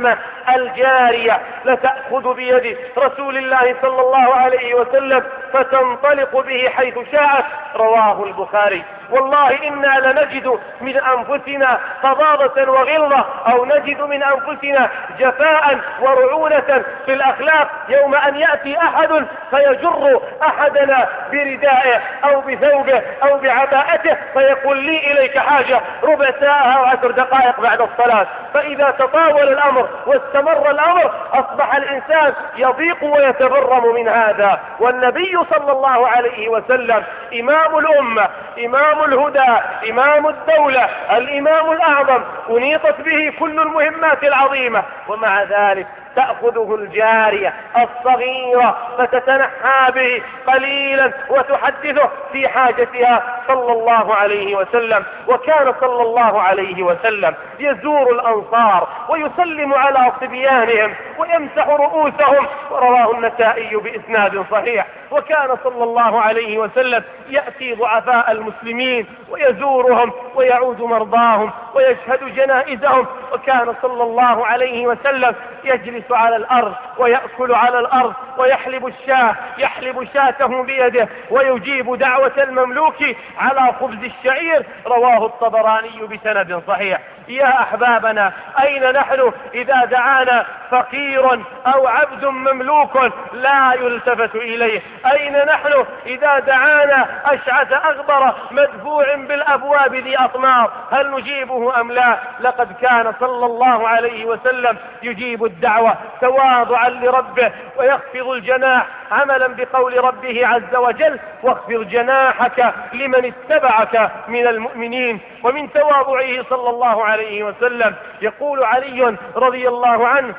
الجارية لتأخذ بيد رسول الله صلى الله عليه وسلم فتنطلق به حيث شاءت. رواه البخاري. والله إنا لنجد من أنفسنا فظاظة وغلظة، أو نجد من أنفسنا جفاء ورعونة في الأخلاق يوم أن يأتي أحد فيجر أحدنا بردائه أو بثوبه أو بعباءته فيقول لي إليك حاجة ربع ساعة أو 10 دقائق بعد الصلاة. فإذا تطاول الأمر واستمر الأمر أصبح الإنسان يضيق ويتبرم من هذا. والنبي صلى الله عليه وسلم إمام الأمة، إمام الهدى، إمام الدولة، الإمام الأعظم، أنيطت به كل المهمات العظيمة، ومع ذلك تأخذه الجارية الصغيرة فتتنحى به قليلا وتحدثه في حاجتها صلى الله عليه وسلم. وكان صلى الله عليه وسلم يزور الأنصار ويسلم على صبيانهم ويمسح رؤوسهم، ورواه النسائي بإسناد صحيح. وكان صلى الله عليه وسلم يأتي ضعفاء المسلمين ويزورهم ويعود مرضاهم ويشهد جنائزهم. وكان صلى الله عليه وسلم يجلس على الأرض ويأكل على الأرض ويحلب الشاة، يحلب شاته بيده ويجيب دعوة المملوك على خبز الشعير. رواه الطبراني بسند صحيح. يا أحبابنا، أين نحن إذا دعانا فقير أو عبد مملوك لا يلتفت إليه؟ أين نحن إذا دعانا أشعث أغبر مدفوع بالأبواب ذي أطمار؟ هل نجيبه أم لا؟ لقد كان صلى الله عليه وسلم يجيب الدعوة تواضعا لربه ويخفض الجناح عملا بقول ربه عز وجل: واخفض جناحك لمن اتبعك من المؤمنين. ومن تواضعه صلى الله عليه وسلم يقول علي رضي الله عنه: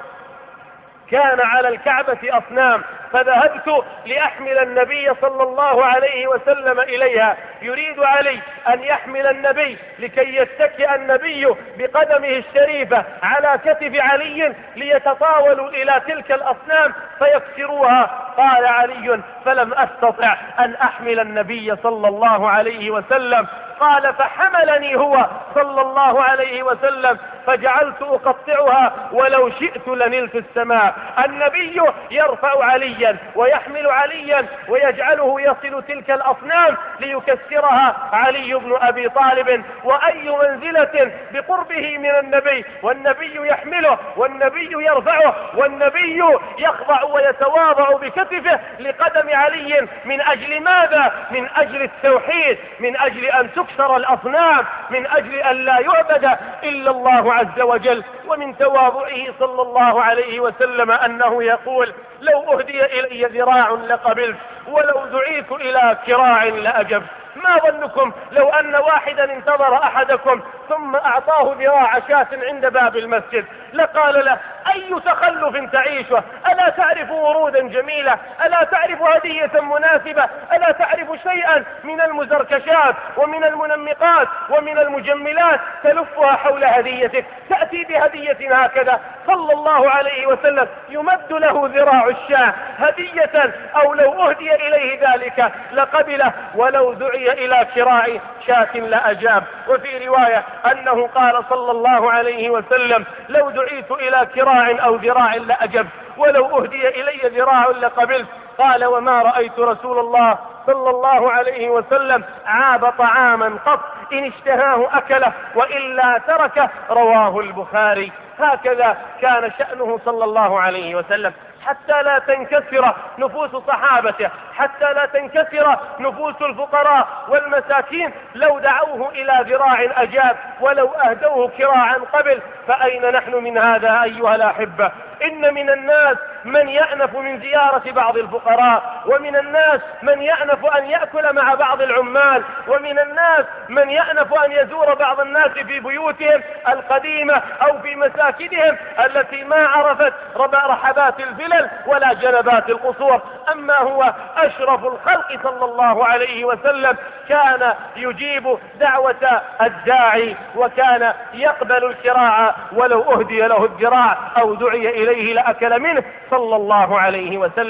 كان على الكعبة أصنام فذهبت لأحمل النبي صلى الله عليه وسلم إليها. يريد علي أن يحمل النبي لكي يتكئ النبي بقدمه الشريفة على كتف علي ليتطاولوا إلى تلك الأصنام فيكسروها. قال علي: فلم أستطع أن أحمل النبي صلى الله عليه وسلم. قال: فحملني هو صلى الله عليه وسلم فجعلت أقطعها ولو شئت لنلت السماء. النبي يرفع عليا ويحمل عليا ويجعله يصل تلك الأصنام ليكسرها علي بن أبي طالب. وأي منزلة بقربه من النبي، والنبي يحمله والنبي يرفعه والنبي يخضع ويتواضع بكتفه لقدم علي. من أجل ماذا؟ من أجل التوحيد، من أجل أن تكسر الأصنام، من أجل أن لا يعبد إلا الله عز وجل. ومن تواضعه صلى الله عليه وسلم أنه يقول: لو أهدي إلي ذراع لقبلت ولو دعيت إلى كراع لأجبت. ما ظنكم لو أن واحدا انتظر أحدكم ثم أعطاه ذراع شاة عند باب المسجد لقال له: أي تخلف تعيشه؟ ألا تعرف ورودا جميلة؟ ألا تعرف هدية مناسبة؟ ألا تعرف شيئا من المزركشات ومن المنمقات ومن المجملات تلفها حول هديتك؟ تأتي بهدية هكذا. صلى الله عليه وسلم يمد له ذراع الشاة هدية، أو لو أهدي إليه ذلك لقبله ولو دعي إلى كراع شاة لأجاب. وفي رواية أنه قال صلى الله عليه وسلم: لو دعيت إلى كراع أو ذراع لأجب ولو أهدي إلي ذراع لقبلت. قال: وما رأيت رسول الله صلى الله عليه وسلم عاب طعاما قط، إن اشتهاه أكله وإلا تركه. رواه البخاري. هكذا كان شأنه صلى الله عليه وسلم، حتى لا تنكسر نفوس صحابته، حتى لا تنكسر نفوس الفقراء والمساكين. لو دعوه إلى ذراع أجاب ولو أهدوه كراعا قبل. فأين نحن من هذا أيها الأحبة؟ إن من الناس من يأنف من زيارة بعض الفقراء، ومن الناس من يأنف أن يأكل مع بعض العمال، ومن الناس من يأنف أن يزور بعض الناس في بيوتهم القديمة أو في مساكنهم التي ما عرفت رحبات الفلل ولا جنبات القصور. أما هو أشرف الخلق صلى الله عليه وسلم كان يجيب دعوة الداعي وكان يقبل الكراع ولو أهدي له الذراع أو دعي إليه لأكل منه صلى الله عليه وسلم.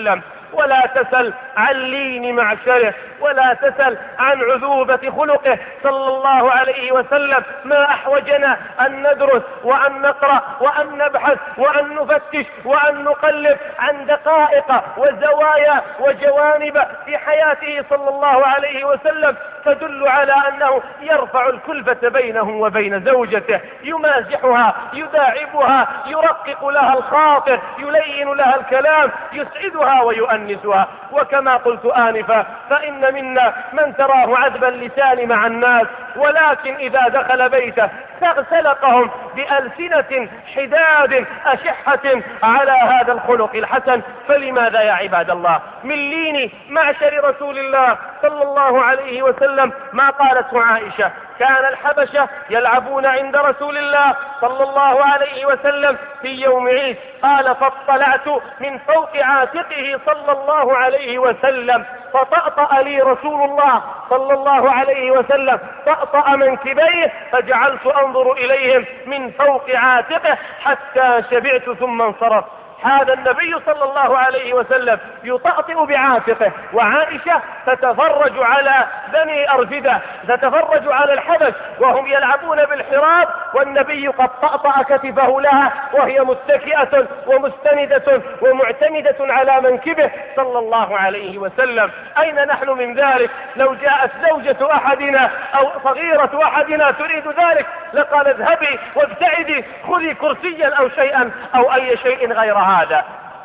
ولا تسل عن لين معشره، ولا تسل عن عذوبة خلقه صلى الله عليه وسلم. ما أحوجنا أن ندرس وأن نقرأ وأن نبحث وأن نفتش وأن نقلب عن دقائق وزوايا وجوانب في حياته صلى الله عليه وسلم تدل على أنه يرفع الكلفة بينه وبين زوجته، يمازحها، يداعبها، يرقق لها الخاطر، يلين لها الكلام، يسعدها ويؤنسها. وكما قلت آنفا فإن منا من تراه عذب اللسان مع الناس، ولكن إذا دخل بيته سلقهم بألسنة حداد أشحة على هذا الخلق الحسن. فلماذا يا عباد الله من لين معشر رسول الله صلى الله عليه وسلم ما قالته عائشة: كان الحبشة يلعبون عند رسول الله صلى الله عليه وسلم في يوم عيد، قال فاطلعت من فوق عاتقه صلى الله عليه وسلم فطأطأ لي رسول الله صلى الله عليه وسلم طأطأ منكبيه، فجعلت أنظر إليهم من فوق عاتقه حتى شبعت ثم انصرف. هذا النبي صلى الله عليه وسلم يطأطئ بعاتقه، وعائشة تتفرج على بني أرفدة، تتفرج على الحبش وهم يلعبون بالحراب، والنبي قد طأطأ كتفه لها وهي متكئة ومستندة ومعتمدة على منكبه صلى الله عليه وسلم. أين نحن من ذلك؟ لو جاءت زوجة أحدنا أو صغيرة أحدنا تريد ذلك لقال اذهبي وابتعدي، خذي كرسيا أو شيئا أو أي شيء غير هذا.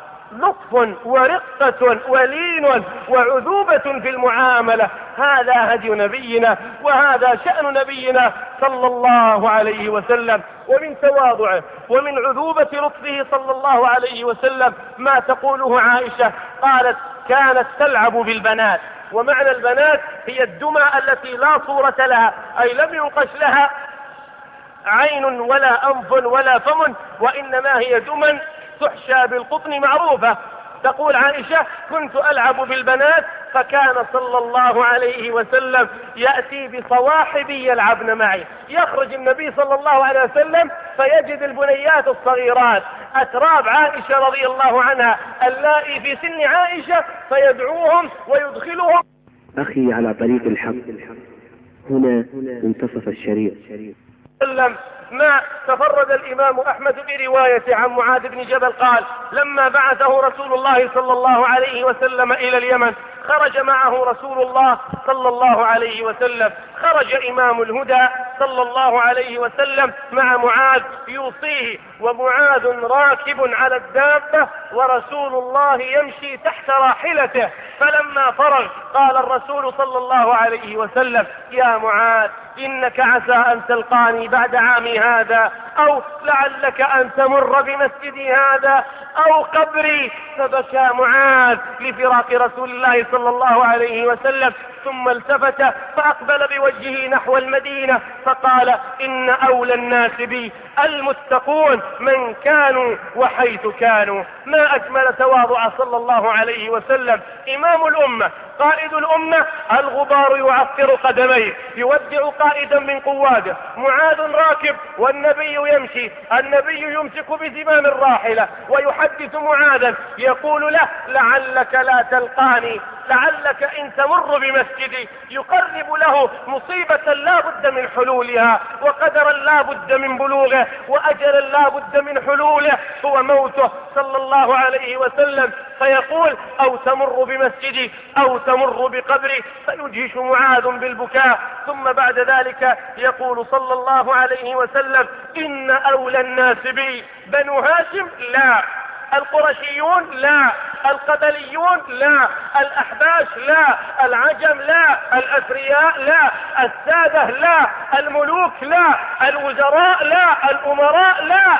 لطف ورقة ولين وعذوبة في المعاملة، هذا هدي نبينا وهذا شأن نبينا صلى الله عليه وسلم. ومن تواضعه ومن عذوبة لطفه صلى الله عليه وسلم ما تقوله عائشة، قالت: كانت تلعب بالبنات. ومعنى البنات هي الدمى التي لا صورة لها، أي لم ينقش لها عين ولا أنف ولا فم، وإنما هي دمى تحشى بالقطن معروفة. تقول عائشة: كنت ألعب بالبنات فكان صلى الله عليه وسلم يأتي بصواحبي يلعبن معي. يخرج النبي صلى الله عليه وسلم فيجد البنيات الصغيرات أتراب عائشة رضي الله عنها اللائي في سن عائشة، فيدعوهم ويدخلهم. أخي على طريق الحق، هنا منتصف الشريط. ما تفرد الإمام أحمد برواية عن معاذ بن جبل قال: لما بعثه رسول الله صلى الله عليه وسلم إلى اليمن خرج معه رسول الله صلى الله عليه وسلم، خرج إمام الهدى صلى الله عليه وسلم مع معاذ يوصيه، ومعاذ راكب على الدابة ورسول الله يمشي تحت راحلته. فلما فرغ قال الرسول صلى الله عليه وسلم: يا معاذ إنك عسى أن تلقاني بعد عامي هذا، أو لعلك أن تمر بمسجدي هذا أو قبري. فبكى معاذ لفراق رسول الله صلى الله عليه وسلم، ثم التفت فأقبل بوجهه نحو المدينة فقال: إن أولى الناس بي المتقون من كانوا وحيث كانوا. ما أجمل تواضع صلى الله عليه وسلم، إمام الأمة، قائد الأمة، الغبار يعثر قدميه، يودع قائدا من قواده. معاذ راكب والنبي يمشي، النبي يمسك بزمام الراحلة ويحدث معاذا يقول له: لعلك لا تلقاني، لعلك إن تمر بمسجدي. يقرب له مصيبة لا بد من حلولها، وقدرا لا بد من بلوغه، وأجلا لا بد من حلوله، هو موته صلى الله عليه وسلم. فيقول: أو تمر بمسجدي أو تمر بقبري. فيدهش معاذ بالبكاء، ثم بعد ذلك يقول صلى الله عليه وسلم: إن أولى الناس بي بنو هاشم لا، القرشيون لا، القبليون لا، الأحباش لا، العجم لا، الأثرياء لا، السادة لا، الملوك لا، الوزراء لا، الأمراء لا.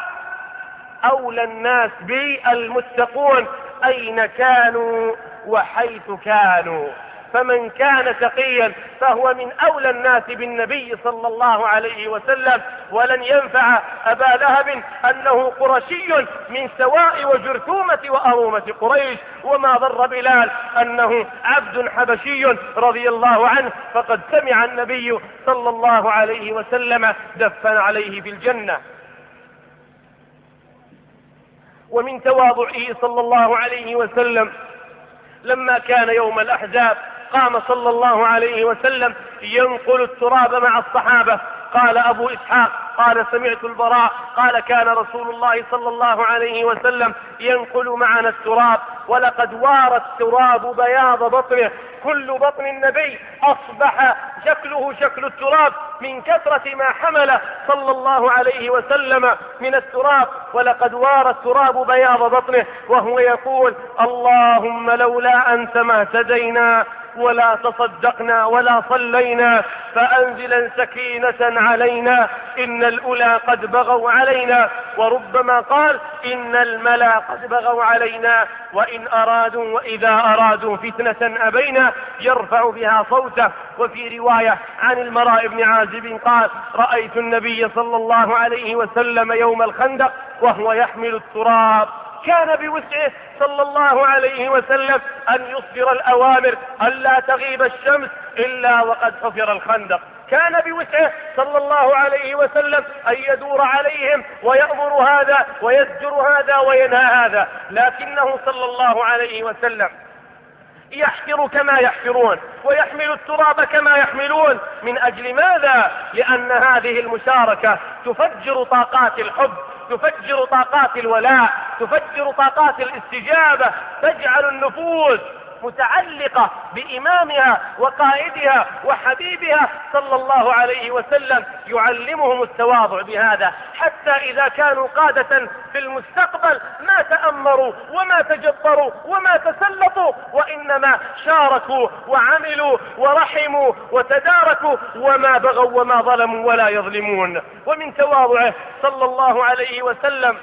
أولى الناس بي المتقون أين كانوا وحيث كانوا. فمن كان تقيا فهو من أولى الناس بالنبي صلى الله عليه وسلم. ولن ينفع أبا لهب أنه قرشي من سواء وجرثومة وأرومة قريش، وما ضر بلال أنه عبد حبشي رضي الله عنه، فقد سمع النبي صلى الله عليه وسلم دفن عليه في الجنة. ومن تواضعه صلى الله عليه وسلم لما كان يوم الأحزاب قام صلى الله عليه وسلم ينقل التراب مع الصحابة. قال أبو إسحاق قال سمعت البراء قال كان رسول الله صلى الله عليه وسلم ينقل معنا التراب ولقد وار التراب بياض بطنه، كل بطن النبي أصبح شكله شكل التراب من كثرة ما حمل صلى الله عليه وسلم من التراب. ولقد وار التراب بياض بطنه وهو يقول اللهم لولا أنت ما اهتدينا ولا تصدقنا ولا صلينا فأنزلا سكينة علينا إن الأولى قد بغوا علينا. وربما قال إن الملا قد بغوا علينا وإذا أرادوا فتنة أبينا يرفع بها صوته. وفي رواية عن البراء بن عازب قال رأيت النبي صلى الله عليه وسلم يوم الخندق وهو يحمل التراب. كان بوسعه صلى الله عليه وسلم أن يصدر الأوامر ألا تغيب الشمس إلا وقد حفر الخندق. كان بوسعه صلى الله عليه وسلم أن يدور عليهم ويأمر هذا ويزجر هذا وينهى هذا، لكنه صلى الله عليه وسلم يحفر كما يحفرون ويحمل التراب كما يحملون. من أجل ماذا؟ لأن هذه المشاركة تفجر طاقات الحب، تفجر طاقات الولاء، تفجر طاقات الاستجابة، تجعل النفوس متعلقة بإمامها وقائدها وحبيبها صلى الله عليه وسلم. يعلمهم التواضع بهذا حتى إذا كانوا قادة في المستقبل ما تأمروا وما تجبروا وما تسلطوا، وإنما شاركوا وعملوا ورحموا وتداركوا وما بغوا وما ظلموا ولا يظلمون. ومن تواضعه صلى الله عليه وسلم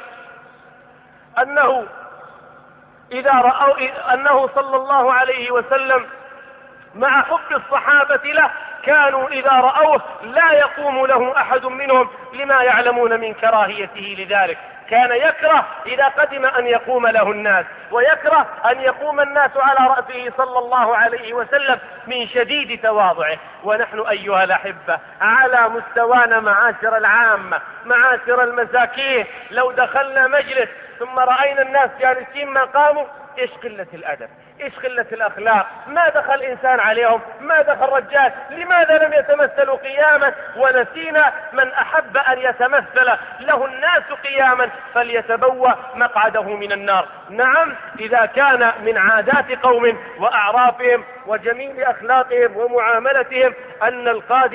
أنه صلى الله عليه وسلم مع حب الصحابة له كانوا إذا رأوه لا يقوم له أحد منهم لما يعلمون من كراهيته لذلك. كان يكره إذا قدم أن يقوم له الناس، ويكره أن يقوم الناس على رأسه صلى الله عليه وسلم من شديد تواضعه. ونحن أيها الأحبة على مستوانا معاشر العامة، معاشر المساكين، لو دخلنا مجلس ثم رأينا الناس جالسين ما قاموا، إيش قلة الأدب، إيش قلة الأخلاق، ما دخل إنسان عليهم، ما دخل رجال، لماذا لم يتمثلوا قياما؟ ونسينا من أحب أن يتمثل له الناس قياما فليتبوأ مقعده من النار. نعم، إذا كان من عادات قوم وأعرافهم وجميل أخلاقهم ومعاملتهم أن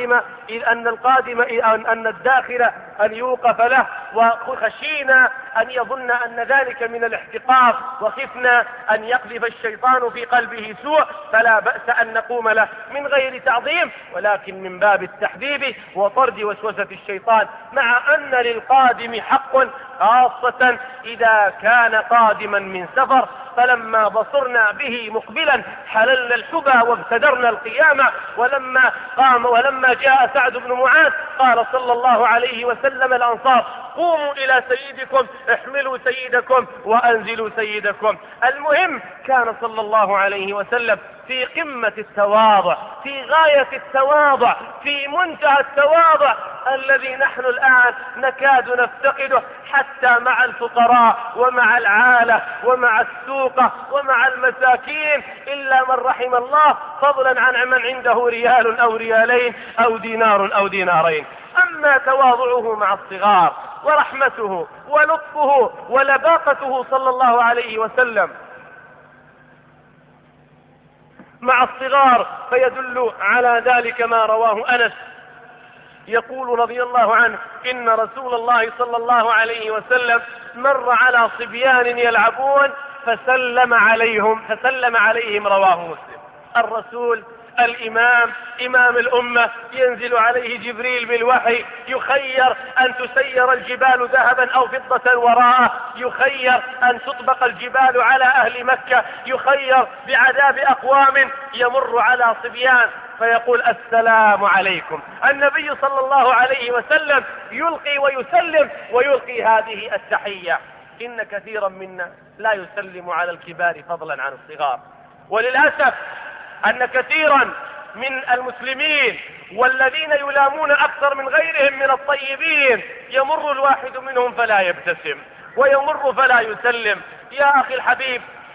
الداخل أن يوقف له، وخشينا أن يظن أن ذلك من الاحتقار، وخفنا أن يقذف الشيطان في قلبه سوء، فلا بأس أن نقوم له من غير تعظيم، ولكن من باب التحبيب وطرد وسوسة الشيطان، مع أن للقادم حق، خاصة إذا كان قادما من سفر. فلما بصرنا به مقبلا حللنا الحبى وابتدرنا القيامة. ولما جاء سعد بن معاذ قال صلى الله عليه وسلم الأنصار قوموا إلى سيدكم، احملوا سيدكم وأنزلوا سيدكم. المهم كان صلى الله عليه وسلم في قمة التواضع، في غاية التواضع، في منتهى التواضع الذي نحن الآن نكاد نفتقده حتى مع الفقراء ومع العالة ومع السوقة ومع المساكين، إلا من رحم الله، فضلا عن من عنده ريال أو ريالين أو دينار أو دينارين. أما تواضعه مع الصغار ورحمته ولطفه ولباقته صلى الله عليه وسلم مع الصغار فيدل على ذلك ما رواه أنس يقول رضي الله عنه إن رسول الله صلى الله عليه وسلم مر على صبيان يلعبون فسلم عليهم رواه مسلم. الرسول الإمام، إمام الأمة، ينزل عليه جبريل بالوحي، يخير أن تسير الجبال ذهبا أو فضة وراءه، يخير أن تطبق الجبال على أهل مكة، يخير بعذاب أقوام، يمر على صبيان فيقول السلام عليكم. النبي صلى الله عليه وسلم يلقي ويسلم ويلقي هذه التحية. إن كثيرا منا لا يسلم على الكبار فضلا عن الصغار، وللأسف أن كثيرا من المسلمين والذين يلامون أكثر من غيرهم من الطيبين يمر الواحد منهم فلا يبتسم ويمر فلا يسلم. يا أخي الحبيب،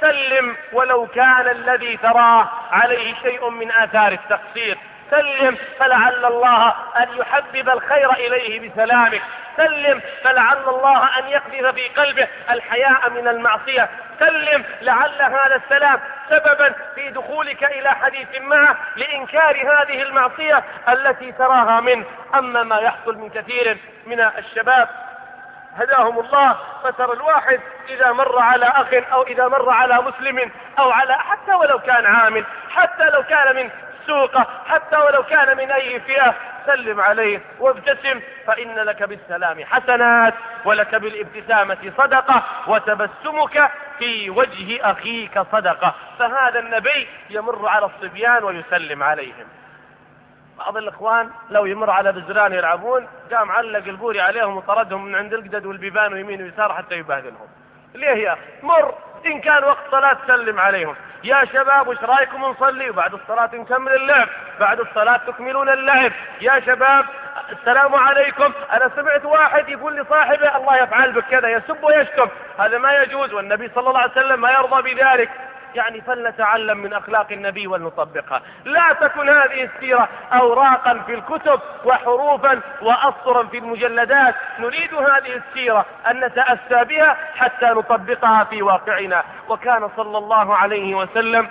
سلم ولو كان الذي تراه عليه شيء من آثار التقصير. سلم فلعل الله أن يحبب الخير إليه بسلامك. سلم فلعل الله أن يقذف في قلبه الحياء من المعصية. سلم لعل هذا السلام سببا في دخولك إلى حديث معه لإنكار هذه المعصية التي تراها منه. أما ما يحصل من كثير من الشباب هداهم الله، فترى الواحد إذا مر على أخ أو إذا مر على مسلم أو على حتى ولو كان عامل، حتى لو كان من سوقه، حتى ولو كان من أي فئة، سلم عليه وابتسم، فإن لك بالسلام حسنات ولك بالابتسامة صدقة وتبسمك في وجه أخيك صدقة. فهذا النبي يمر على الصبيان ويسلم عليهم. بعض الإخوان لو يمر على بزران يلعبون قام علق البوري عليهم وطردهم من عند القدد والبيبان ويمين ويسار حتى يبهدلهم. ليه يا أخي؟ مر إن كان وقت صلاة سلم عليهم. يا شباب وش رايكم نصلي وبعد الصلاة نكمل اللعب، بعد الصلاة تكملون اللعب. يا شباب السلام عليكم. أنا سمعت واحد يقول لصاحبه الله يفعل بك كذا، يسب ويشتم، هذا ما يجوز، والنبي صلى الله عليه وسلم ما يرضى بذلك. يعني فلنتعلم من أخلاق النبي ولنطبقها. لا تكن هذه السيرة أوراقا في الكتب وحروفا وأسطرا في المجلدات. نريد هذه السيرة أن نتأسى بها حتى نطبقها في واقعنا. وكان صلى الله عليه وسلم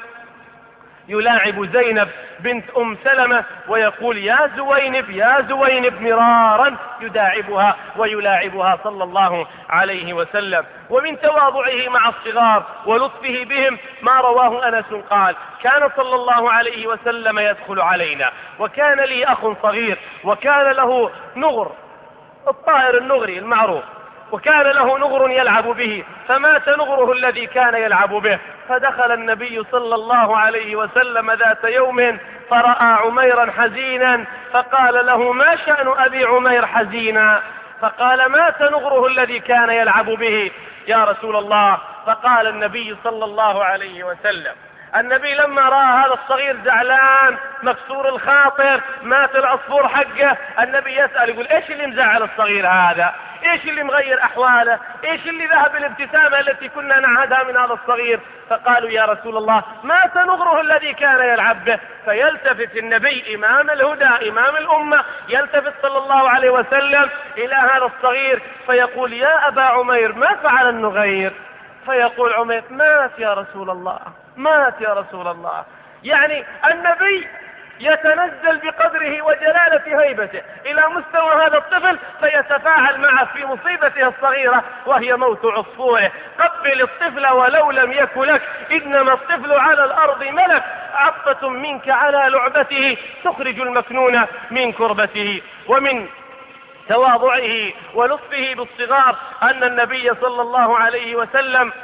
يلاعب زينب بنت سلمة ويقول يا زوينب يا زوينب مرارا، يداعبها ويلاعبها صلى الله عليه وسلم. ومن تواضعه مع الصغار ولطفه بهم ما رواه أنس قال كان صلى الله عليه وسلم يدخل علينا وكان لي أخ صغير وكان له نغر، الطائر النغري المعروف، وكان له نغر يلعب به فمات نغره الذي كان يلعب به. فدخل النبي صلى الله عليه وسلم ذات يوم فرأى عميرا حزينا فقال له ما شأن أبي عمير حزينا؟ فقال مات نغره الذي كان يلعب به يا رسول الله. فقال النبي صلى الله عليه وسلم، النبي لما رأى هذا الصغير زعلان مكسور الخاطر مات العصفور حقه، النبي يسأل يقول ايش اللي مزعل الصغير هذا؟ ايش اللي مغير احواله؟ ايش اللي ذهب الابتسامة التي كنا نعهدها من هذا الصغير؟ فقالوا يا رسول الله مات نغره الذي كان يلعب به. فيلتفت النبي إمام الهدى إمام الأمة، يلتفت صلى الله عليه وسلم إلى هذا الصغير فيقول يا أبا عمير ما فعل النغير؟ فيقول عمير مات يا رسول الله، مات يا رسول الله. يعني النبي يتنزل بقدره وجلالة هيبته إلى مستوى هذا الطفل فيتفاعل معه في مصيبته الصغيرة وهي موت عصفوره. قبل الطفل ولو لم يك لك، إنما الطفل على الأرض ملك، عطفة منك على لعبته تخرج المكنون من كربته. ومن تواضعه ولطفه بالصغار أن النبي صلى الله عليه وسلم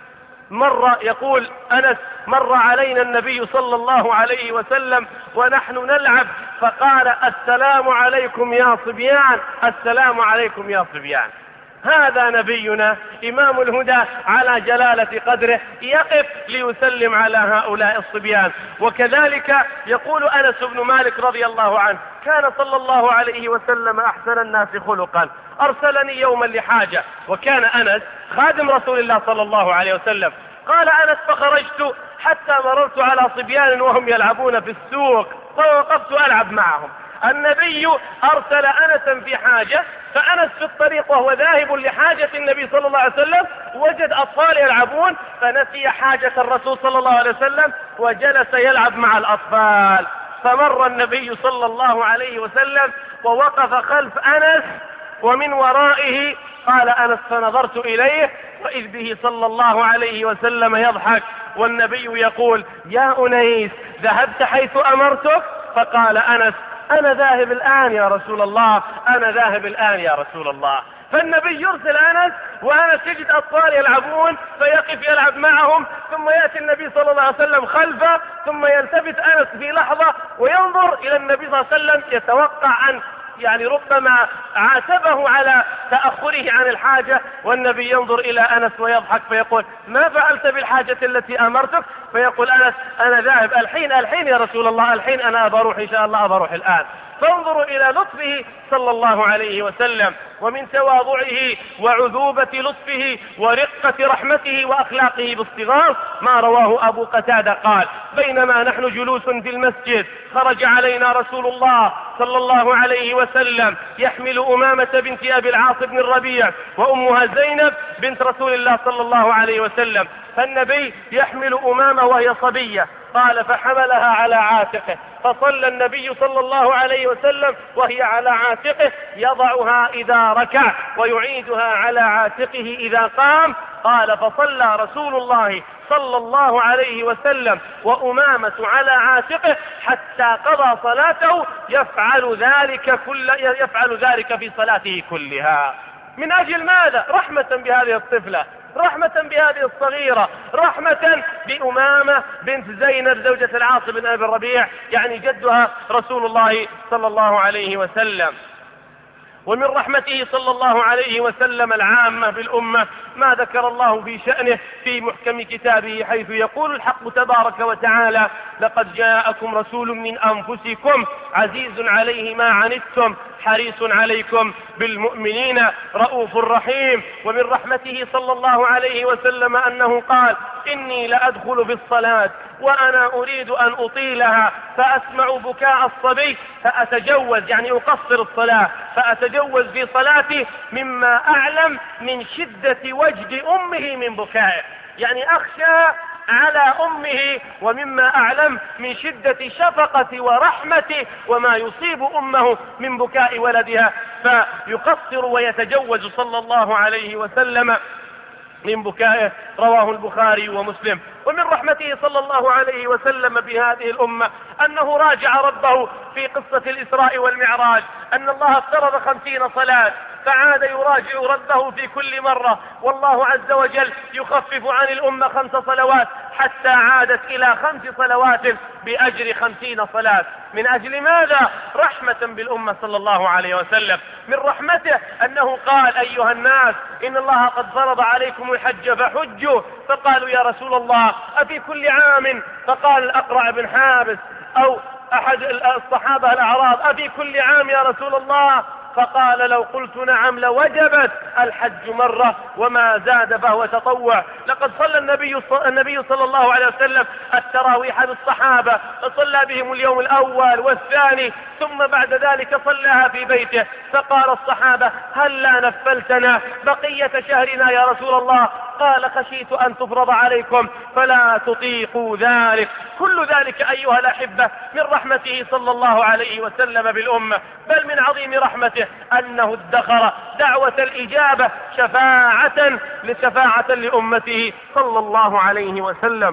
يقول أنس مر علينا النبي صلى الله عليه وسلم ونحن نلعب فقال السلام عليكم يا صبيان، السلام عليكم يا صبيان. هذا نبينا إمام الهدى على جلالة قدره يقف ليسلم على هؤلاء الصبيان. وكذلك يقول أنس بن مالك رضي الله عنه كان صلى الله عليه وسلم أحسن الناس خلقا، أرسلني يوما لحاجة، وكان أنس خادم رسول الله صلى الله عليه وسلم. قال أنس فخرجت حتى مررت على صبيان وهم يلعبون في السوق فوقفت ألعب معهم. النبي أرسل أنسا في حاجة، فأنس في الطريق وهو ذاهب لحاجة النبي صلى الله عليه وسلم وجد أطفال يلعبون فنسي حاجة الرسول صلى الله عليه وسلم وجلس يلعب مع الأطفال. فمر النبي صلى الله عليه وسلم ووقف خلف أنس ومن ورائه. قال أنس فنظرت إليه وإذ به صلى الله عليه وسلم يضحك والنبي يقول يا أنيس ذهبت حيث أمرتك؟ فقال أنس أنا ذاهب الآن يا رسول الله، أنا ذاهب الآن يا رسول الله. فالنبي يرسل أنس وأنس يجد أطفال يلعبون فيقف يلعب معهم، ثم يأتي النبي صلى الله عليه وسلم خلفه، ثم يلتفت أنس في لحظة وينظر إلى النبي صلى الله عليه وسلم يتوقع أن ربما عاتبه على تأخره عن الحاجة، والنبي ينظر إلى أنس ويضحك فيقول ما فعلت بالحاجة التي أمرتك؟ فيقول أنس أنا ذاهب الحين يا رسول الله، الحين أنا أبروح إن شاء الله أبروح الآن. فانظروا إلى لطفه صلى الله عليه وسلم، ومن تواضعه وعذوبة لطفه ورقة رحمته وأخلاقه بالصغار ما رواه أبو قتادة قال: بينما نحن جلوس في المسجد خرج علينا رسول الله صلى الله عليه وسلم يحمل أمامة بنت أبي العاص بن الربيع وأمها زينب بنت رسول الله صلى الله عليه وسلم، فالنبي يحمل أمامة وهي صبية. قال: فحملها على عاتقه، فصلى النبي صلى الله عليه وسلم وهي على عاتقه، يضعها إذا ركع ويعيدها على عاتقه إذا قام. قال: فصلى رسول الله صلى الله عليه وسلم وأمامة على عاتقه حتى قضى صلاته، يفعل ذلك في صلاته كلها. من أجل ماذا؟ رحمة بهذه الطفلة، رحمة بهذه الصغيرة، رحمة بأمامة بنت زينب زوجة العاص بن أبي الربيع، يعني جدها رسول الله صلى الله عليه وسلم. ومن رحمته صلى الله عليه وسلم العامة بالأمة ما ذكر الله في شأنه في محكم كتابه، حيث يقول الحق تبارك وتعالى: لقد جاءكم رسول من أنفسكم عزيز عليه ما عنتم حريص عليكم بالمؤمنين رؤوف رحيم. ومن رحمته صلى الله عليه وسلم أنه قال: إني لأدخل في الصلاة وأنا أريد أن أطيلها فأسمع بكاء الصبي فأتجوز، يعني أقصر الصلاة، فأتجوز في صلاتي مما أعلم من شدة وجد أمه من بكائه، يعني أخشى على أمه، ومما أعلم من شدة شفقة ورحمة وما يصيب أمه من بكاء ولدها، فيقصر ويتجوز صلى الله عليه وسلم من بكائه. رواه البخاري ومسلم. ومن رحمته صلى الله عليه وسلم بهذه الأمة أنه راجع ربه في قصة الإسراء والمعراج، أن الله افترض 50 صلاة فعاد يراجع ربه في كل مرة، والله عز وجل يخفف عن الأمة 5 صلوات حتى عادت إلى 5 صلوات بأجر 50 صلاة. من أجل ماذا؟ رحمة بالأمة صلى الله عليه وسلم. من رحمته أنه قال: أيها الناس إن الله قد فرض عليكم الحج فحجوا. فقالوا: يا رسول الله أفي كل عام؟ فقال الأقرع بن حابس أو أحد الصحابة الأعراب: أفي كل عام يا رسول الله؟ فقال: لو قلت نعم لوجبت الحج مرة وما زاد فهو تطوع. لقد صلى النبي صلى الله عليه وسلم التراويح بالصحابة، فصلى بهم اليوم الأول والثاني، ثم بعد ذلك صلىها في بيته. فقال الصحابة: هل لا نفلتنا بقية شهرنا يا رسول الله؟ قال: خشيت أن تفرض عليكم فلا تطيقوا ذلك. كل ذلك أيها الأحبة من رحمته صلى الله عليه وسلم بالأمة. بل من عظيم رحمته أنه ادخر دعوة الإجابة شفاعة لأمته صلى الله عليه وسلم.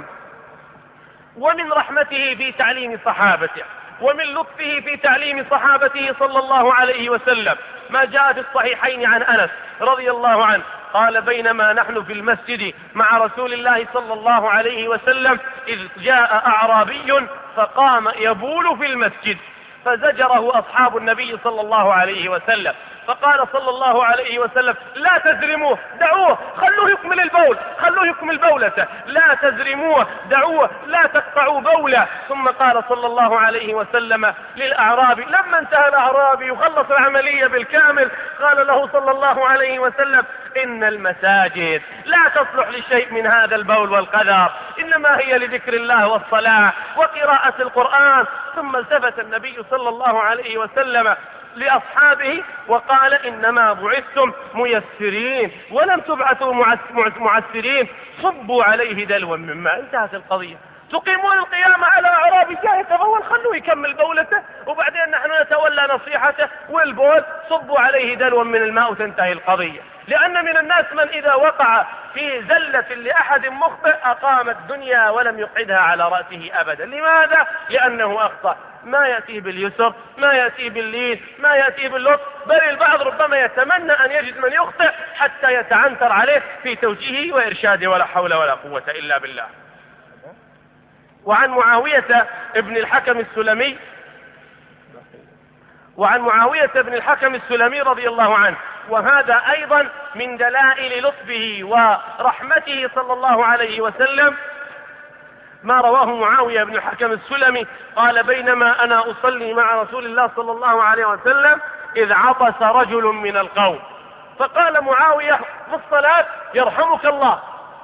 ومن رحمته في تعليم صحابته ومن لطفه في تعليم صحابته صلى الله عليه وسلم ما جاء في الصحيحين عن أنس رضي الله عنه قال: بينما نحن في المسجد مع رسول الله صلى الله عليه وسلم إذ جاء أعرابي فقام يبول في المسجد، فزجره أصحاب النبي صلى الله عليه وسلم، فقال صلى الله عليه وسلم: لا تزرموه، دعوه، خلوه يكمل بولته، لا تزرموه، دعوه، لا تقطعوا بوله. ثم قال صلى الله عليه وسلم للأعرابي لما انتهى الأعرابي يخلص العملية بالكامل، قال له صلى الله عليه وسلم: إن المساجد لا تصلح لشيء من هذا البول والقذر، إنما هي لذكر الله والصلاة وقراءة القرآن. ثم التفت النبي صلى الله عليه وسلم لأصحابه وقال: إنما بعثتم ميسرين ولم تبعثوا معسرين، صبوا عليه دلوا من ماء. انتهت القضية. تقيمون القيامة على أعرابي جاء يتبول، خلوه يكمل بولته وبعدين نحن نتولى نصيحته والبول، صبوا عليه دلوا من الماء وتنتهي القضية. لأن من الناس من إذا وقع في زلة لأحد مخطئ أقام الدنيا ولم يقعدها على رأسه أبدا. لماذا؟ لأنه أخطأ. ما يأتي باليسر، ما يأتي باللين، ما يأتي باللطف، بل البعض ربما يتمنى أن يجد من يخطئ حتى يتعنتر عليه في توجيهه وإرشاده، ولا حول ولا قوة إلا بالله. وعن معاوية بن الحكم السلمي رضي الله عنه، وهذا أيضا من دلائل لطفه ورحمته صلى الله عليه وسلم، ما رواه معاوية بن الحكم السلمي قال: بينما أنا أصلي مع رسول الله صلى الله عليه وسلم إذ عطس رجل من القوم، فقال معاوية في الصلاة: يرحمك الله.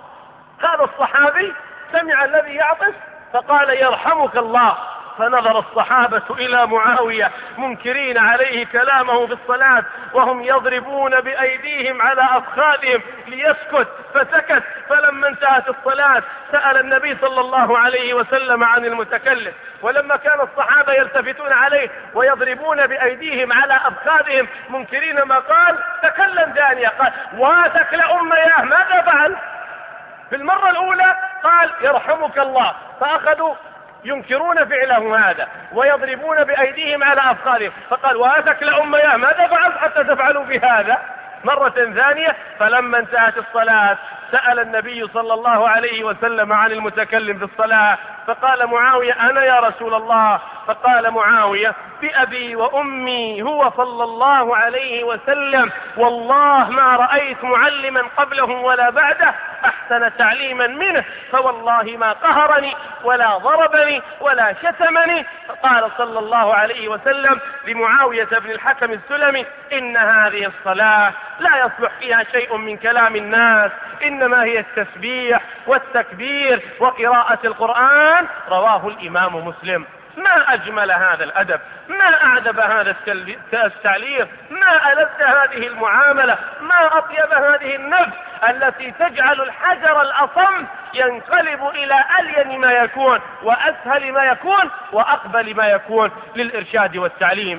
هذا الصحابي سمع الذي يعطس فقال: يرحمك الله. فنظر الصحابة إلى معاوية منكرين عليه كلامه في الصلاة، وهم يضربون بأيديهم على أفخاذهم ليسكت، فسكت. فلما انتهت الصلاة سأل النبي صلى الله عليه وسلم عن المتكلم، ولما كان الصحابة يلتفتون عليه ويضربون بأيديهم على أفخاذهم منكرين ما قال، تكلم ثانية قال: واتك لأمياه، ماذا فعل؟ في المرة الأولى قال: يرحمك الله، فأخذوا ينكرون فعله هذا ويضربون بأيديهم على أفخاذهم، فقال: واتك لأمياه، ماذا فعل حتى تفعلوا بهذا؟ مرة ثانية. فلما انتهت الصلاة سأل النبي صلى الله عليه وسلم عن المتكلم في الصلاة، فقال معاوية: أنا يا رسول الله. فقال معاوية: بأبي وأمي هو صلى الله عليه وسلم، والله ما رأيت معلما قبله ولا بعده أحسن تعليما منه، فوالله ما قهرني ولا ضربني ولا شتمني. فقال صلى الله عليه وسلم لمعاوية بن الحكم السلمي: إن هذه الصلاة لا يصلح فيها شيء من كلام الناس، إنما هي التسبيح والتكبير وقراءة القرآن. رواه الإمام مسلم. ما أجمل هذا الأدب، ما أعذب هذا التعليق، ما ألذ هذه المعاملة، ما أطيب هذه النفس التي تجعل الحجر الأصم ينقلب إلى ألين ما يكون وأسهل ما يكون وأقبل ما يكون للإرشاد والتعليم.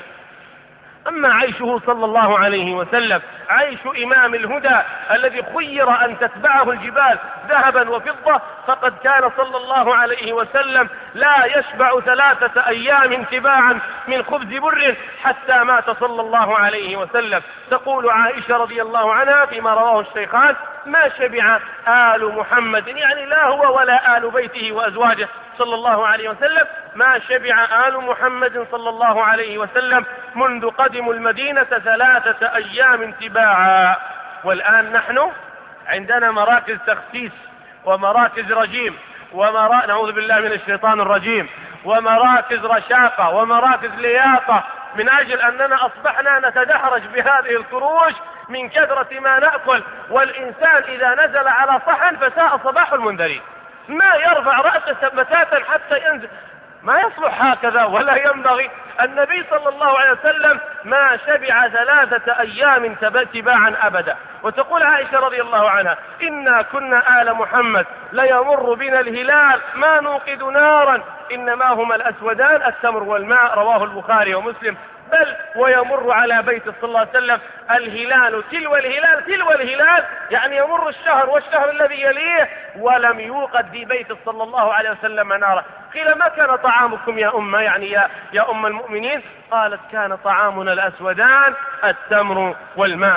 أما عيشه صلى الله عليه وسلم عيش إمام الهدى الذي خير أن تتبعه الجبال ذهبا وفضة، فقد كان صلى الله عليه وسلم لا يشبع 3 أيام تباعا من خبز بر حتى مات صلى الله عليه وسلم. تقول عائشة رضي الله عنها فيما رواه الشيخان: ما شبع آل محمد، يعني لا هو ولا آل بيته وأزواجه صلى الله عليه وسلم، ما شبع آل محمد صلى الله عليه وسلم منذ قدموا المدينة 3 أيام تباعا. والآن نحن عندنا مراكز تخسيس ومراكز رجيم نعوذ بالله من الشيطان الرجيم، ومراكز رشاقة ومراكز لياقة، من أجل أننا أصبحنا نتدحرج بهذه الكروش من كثرة ما نأكل. والإنسان إذا نزل على صحن فساء صباح المنذرين، ما يرفع رأسه بتاتا حتى ينزل، ما يصلح هكذا ولا ينبغي. النبي صلى الله عليه وسلم ما شبع 3 أيام تباعا أبدا. وتقول عائشة رضي الله عنها: إنا كنا آل محمد ليمر بنا الهلال ما نوقد نارا، إنما هما الأسودان التمر والماء. رواه البخاري ومسلم. بل ويمر على بيت صلى الله عليه وسلم الهلال تلو الهلال تلو الهلال، يعني يمر الشهر والشهر الذي يليه ولم يوقد في بيت صلى الله عليه وسلم نارا. قيل: ما كان طعامكم يا أمة، يعني يا أم المؤمنين؟ قالت: كان طعامنا الأسودان التمر والماء.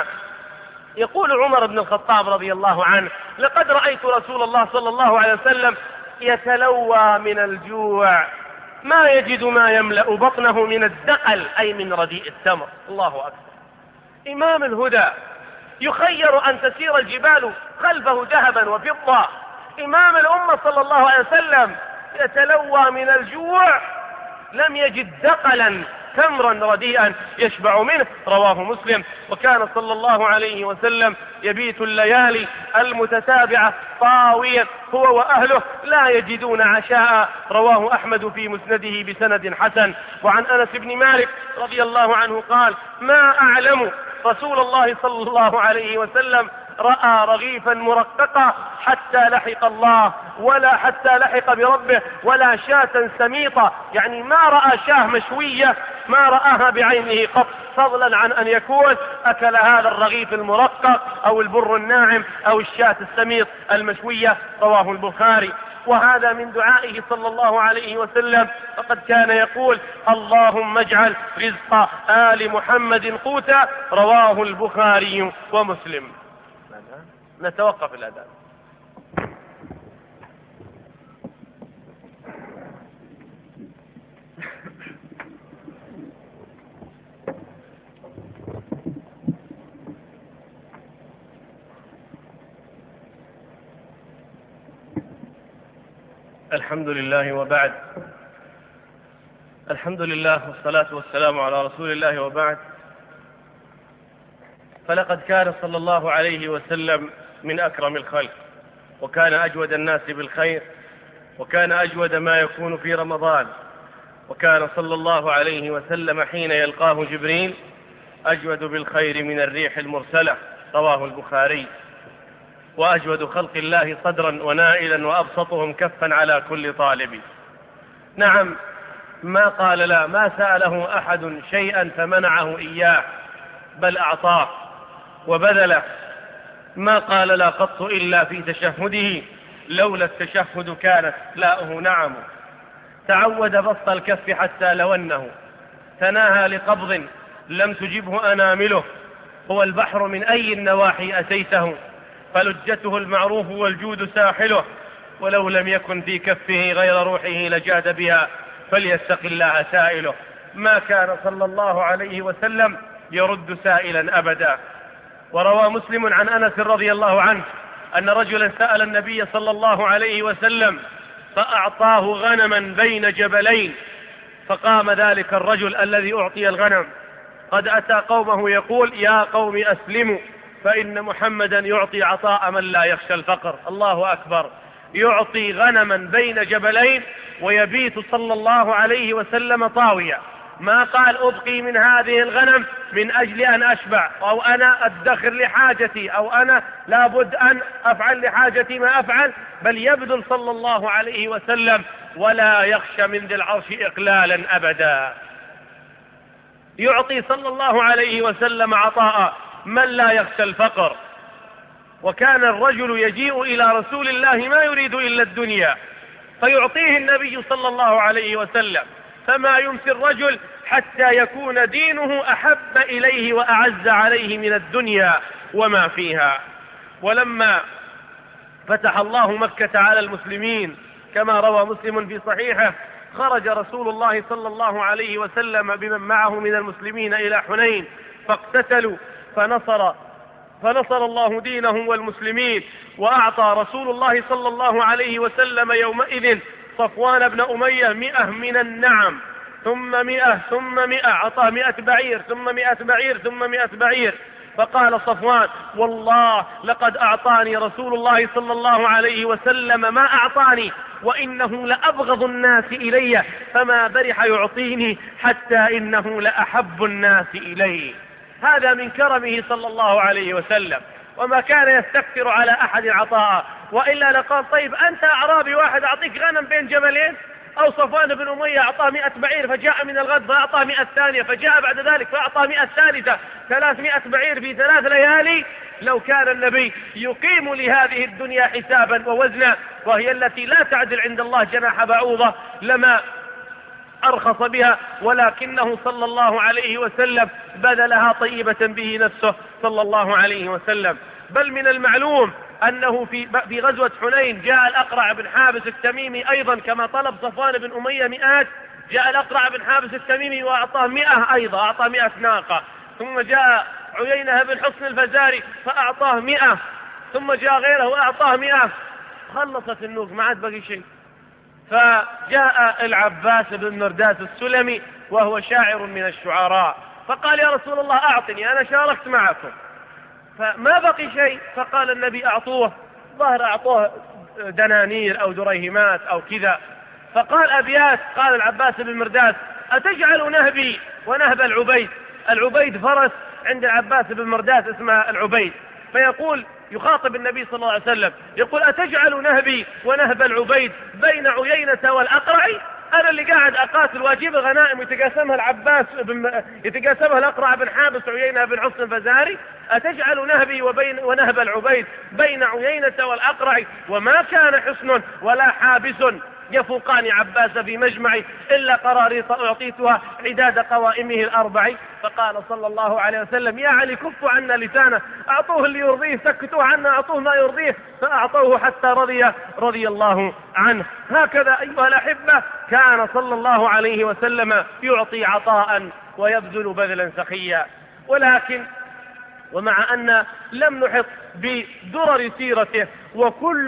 يقول عمر بن الخطاب رضي الله عنه: لقد رأيت رسول الله صلى الله عليه وسلم يتلوى من الجوع ما يجد ما يملأ بطنه من الدقل، أي من رديء التمر. الله أكبر. إمام الهدى يخير أن تسير الجبال خلفه ذهبا وفضة. إمام الأمة صلى الله عليه وسلم يتلوى من الجوع لم يجد دقلا تمرا رديئا يشبع منه. رواه مسلم. وكان صلى الله عليه وسلم يبيت الليالي المتتابعة طاويا هو وأهله لا يجدون عشاء. رواه أحمد في مسنده بسند حسن. وعن أنس بن مالك رضي الله عنه قال: ما أعلم رسول الله صلى الله عليه وسلم رأى رغيفا مرققا حتى لحق الله ولا حتى لحق بربه، ولا شاة سميطة، يعني ما رأى شاه مشوية ما رآها بعينه قط، فضلا عن أن يكون أكل هذا الرغيف المرقق أو البر الناعم أو الشاة السميط المشوية. رواه البخاري. وهذا من دعائه صلى الله عليه وسلم، فقد كان يقول: اللهم اجعل رزق آل محمد قوتا. رواه البخاري ومسلم. نتوقف الأذان. الحمد لله وبعد. الحمد لله والصلاة والسلام على رسول الله وبعد. فلقد كان صلى الله عليه وسلم من أكرم الخلق، وكان أجود الناس بالخير، وكان أجود ما يكون في رمضان، وكان صلى الله عليه وسلم حين يلقاه جبريل أجود بالخير من الريح المرسلة، رواه البخاري. وأجود خلق الله صدرا ونائلا، وأبسطهم كفا على كل طالب. نعم، ما قال لا، ما سأله أحد شيئا فمنعه إياه، بل أعطاه وبذله. ما قال لا قط إلا في تشهده، لولا التشهد كانت لاؤه نعم. تعود بسط الكف حتى لو أنه تناهى لقبض لم تجبه أنامله. هو البحر من أي النواحي أتيته، فلجته المعروف والجود ساحله. ولو لم يكن في كفه غير روحه لجاد بها، فليتق الله سائله. ما كان صلى الله عليه وسلم يرد سائلا أبدا. وروى مسلم عن أنس رضي الله عنه أن رجلا سأل النبي صلى الله عليه وسلم فأعطاه غنما بين جبلين، فقام ذلك الرجل الذي أعطي الغنم قد أتى قومه يقول: يا قوم أسلموا، فإن محمدا يعطي عطاء من لا يخشى الفقر. الله أكبر، يعطي غنما بين جبلين ويبيت صلى الله عليه وسلم طاوية. ما قال أبقي من هذه الغنم من أجل أن أشبع، أو أنا أدخر لحاجتي، أو أنا لابد أن أفعل لحاجتي ما أفعل، بل يبذل صلى الله عليه وسلم ولا يخشى من ذي العرش إقلالا أبدا. يعطي صلى الله عليه وسلم عطاء من لا يخشى الفقر. وكان الرجل يجيء إلى رسول الله ما يريد إلا الدنيا، فيعطيه النبي صلى الله عليه وسلم، فما يمسي الرجل حتى يكون دينه أحب إليه وأعز عليه من الدنيا وما فيها. ولما فتح الله مكة على المسلمين كما روى مسلم في صحيحه، خرج رسول الله صلى الله عليه وسلم بمن معه من المسلمين إلى حنين، فاقتتلوا فنصر الله دينهم والمسلمين. وأعطى رسول الله صلى الله عليه وسلم يومئذ صفوان بن أمية 100 من النعم، ثم 100 ثم 100، أعطاه 100 بعير ثم 100 بعير ثم 100 بعير. فقال صفوان: والله لقد أعطاني رسول الله صلى الله عليه وسلم ما أعطاني، وإنه لأبغض الناس إلي، فما برح يعطيني حتى إنه لأحب الناس إلي. هذا من كرمه صلى الله عليه وسلم، وما كان يستكثر على أحد عطاء، وإلا لقال: طيب أنت أعرابي واحد أعطيك غنم بين جبلين، أو صفوان بن أمية أعطاه 100 بعير فجاء من الغد فأعطاه 100 ثانية، فجاء بعد ذلك فأعطاه 100 ثالثة، 300 بعير في 3 ليالي. لو كان النبي يقيم لهذه الدنيا حسابا ووزنا، وهي التي لا تعدل عند الله جناح بعوضة، لما أرخص بها، ولكنه صلى الله عليه وسلم بذلها طيبة به نفسه صلى الله عليه وسلم. بل من المعلوم أنه في غزوة حنين جاء الأقرع بن حابس التميمي أيضا كما طلب صفوان بن أمية 100، جاء الأقرع بن حابس التميمي وأعطاه 100 أيضا، أعطاه 100 ناقة. ثم جاء عيينة بن حصن الفزاري فأعطاه 100، ثم جاء غيره وأعطاه 100. خلصت النوق، ما عاد بقي شيء. فجاء العباس بن مرداس السلمي وهو شاعر من الشعراء، فقال: يا رسول الله أعطني، أنا شاركت معكم. فما بقي شيء، فقال النبي: أعطوه. ظهر أعطوه دنانير أو دريهمات أو كذا. فقال أبيات، قال العباس بن مرداس: أتجعل نهبي ونهب العبيد؟ العبيد فرس عند العباس بن مرداس اسمها العبيد. فيقول، يخاطب النبي صلى الله عليه وسلم يقول: أتجعل نهبي ونهب العبيد بين عيينة والأقرع؟ أنا اللي قاعد أقاتل واجيب غنائم يتقاسمها الأقرع بن حابس عيينة بن حصن الفزاري. أتجعل نهبي ونهب العبيد بين عيينة والأقرع؟ وما كان حصن ولا حابس يفوقان عباس في مجمعي إلا قراريط أعطيتها عداد قوائمه 4. فقال صلى الله عليه وسلم: يا علي كفوا عنا لسانه، أعطوه اللي يرضيه، سكتوه عنا، أعطوه ما يرضيه. فأعطوه حتى رضي الله عنه. هكذا أيها الأحبة كان صلى الله عليه وسلم يعطي عطاء ويبذل بذلا سخيا. ولكن ومع أن لم نحط بدرر سيرته، وكل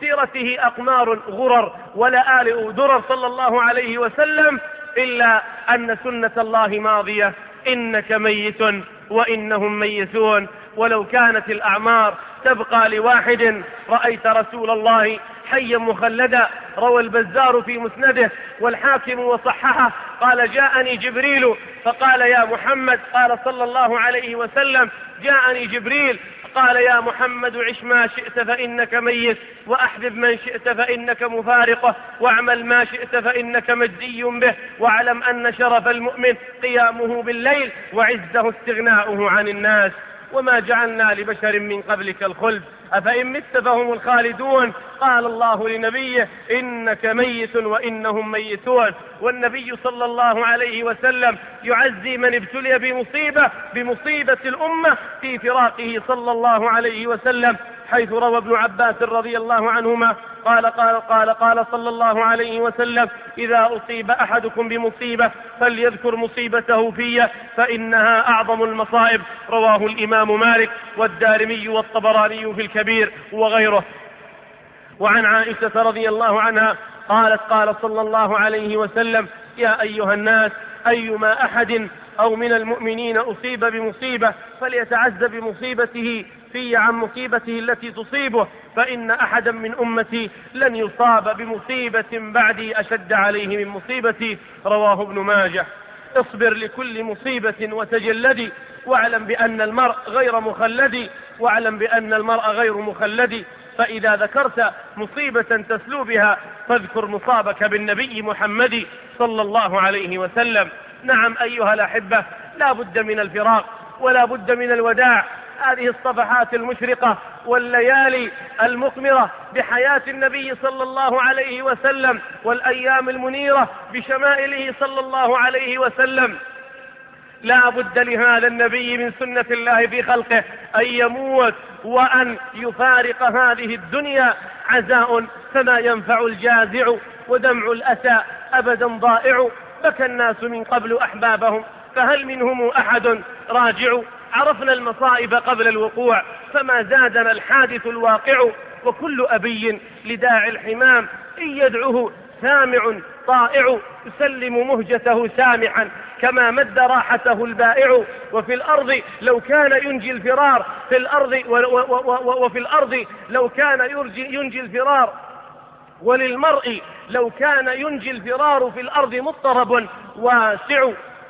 سيرته أقمار غرر ولا آلئ درر صلى الله عليه وسلم، إلا أن سنة الله ماضية، إنك ميت وإنهم ميتون. ولو كانت الأعمار تبقى لواحد رأيت رسول الله حيا مخلدا. روى البزار في مسنده والحاكم وصححه قال جاءني جبريل فقال يا محمد، قال صلى الله عليه وسلم جاءني جبريل قال يا محمد عش ما شئت فإنك ميت، وأحبب من شئت فإنك مفارقه، واعمل ما شئت فإنك مجزي به، واعلم أن شرف المؤمن قيامه بالليل وعزه استغناؤه عن الناس، وما جعلنا لبشر من قبلك الخلد أفإن مت فهم الخالدون. قال الله لنبيه إنك ميت وإنهم ميتون. والنبي صلى الله عليه وسلم يعزي من ابتلي بمصيبة الأمة في فراقه صلى الله عليه وسلم، حيث روى ابن عباس رضي الله عنهما قال صلى الله عليه وسلم إذا أصيب أحدكم بمصيبة فليذكر مصيبته في فإنها أعظم المصائب. رواه الإمام مالك والدارمي والطبراني في الكبير وغيره. وعن عائشة رضي الله عنها قالت قال صلى الله عليه وسلم يا أيها الناس أيما أحد أو من المؤمنين أصيب بمصيبة فليتعز بمصيبته في عن مصيبته التي تصيبه، فإن أحدا من أمتي لن يصاب بمصيبة بعدي أشد عليه من مصيبتي. رواه ابن ماجه. اصبر لكل مصيبة وتجلدي، واعلم بأن المرء غير مخلد، فإذا ذكرت مصيبة تسلو بها فاذكر مصابك بالنبي محمد صلى الله عليه وسلم. نعم أيها الأحبة، لا بد من الفراق ولا بد من الوداع. هذه الصفحات المشرقة والليالي المقمرة بحياة النبي صلى الله عليه وسلم والأيام المنيرة بشمائله صلى الله عليه وسلم، لا بد لهذا النبي من سنة الله في خلقه أن يموت وأن يفارق هذه الدنيا عزاء فما ينفع الجازع، ودمع الأسى أبدا ضائع. بكى الناس من قبل أحبابهم فهل منهم أحد راجع، عرفنا المصائب قبل الوقوع فما زادنا الحادث الواقع. وكل أبي لداعي الحمام إن يدعه سامع طائع، يسلم مهجته سامحا كما مد راحته البائع. وفي الأرض لو كان ينجي الفرار في الأرض وفي الأرض لو كان ينجي الفرار، وللمرء لو كان ينجي الفرار في الأرض مضطرب واسع.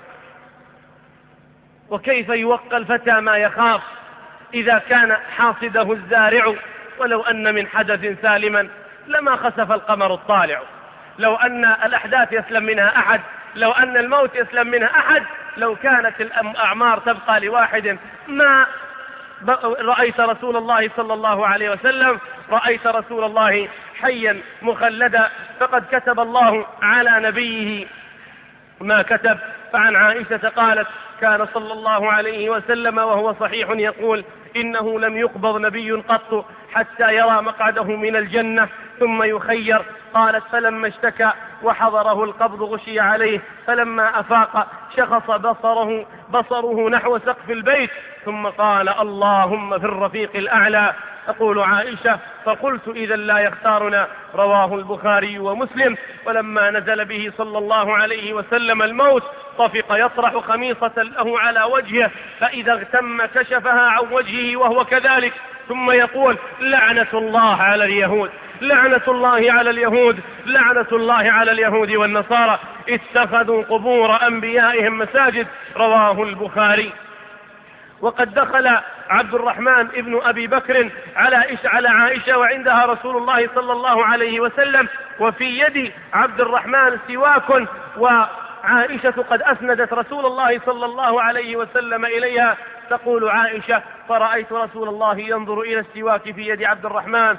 وكيف يوقى الفتى ما يخاف إذا كان حاصده الزارع، ولو أن من حدث سالما لما خسف القمر الطالع. لو أن الأحداث يسلم منها أحد، لو أن الموت يسلم منها أحد، لو كانت الأعمار تبقى لواحد ما رأيت رسول الله صلى الله عليه وسلم، رأيت رسول الله حيا مخلدا. فقد كتب الله على نبيه ما كتب. فعن عائشة قالت كان صلى الله عليه وسلم وهو صحيح يقول إنه لم يقبض نبي قط حتى يرى مقعده من الجنة ثم يخير. قالت فلما اشتكى وحضره القبض غشي عليه، فلما أفاق شخص بصره نحو سقف البيت ثم قال اللهم في الرفيق الأعلى. تقول عائشة فقلت إذا لا يختارنا. رواه البخاري ومسلم. ولما نزل به صلى الله عليه وسلم الموت طفق يطرح خميصة له على وجهه، فإذا اغتم كشفها عن وجهه وهو كذلك، ثم يقول لعنة الله على اليهود، لعنة الله على اليهود، لعنة الله على اليهود والنصارى اتخذوا قبور أنبيائهم مساجد. رواه البخاري. وقد دخل عبد الرحمن ابن أبي بكر على عائشة وعندها رسول الله صلى الله عليه وسلم، وفي يد عبد الرحمن سواك، وعائشة قد أسندت رسول الله صلى الله عليه وسلم إليها. تقول عائشة فرأيت رسول الله ينظر إلى السواك في يد عبد الرحمن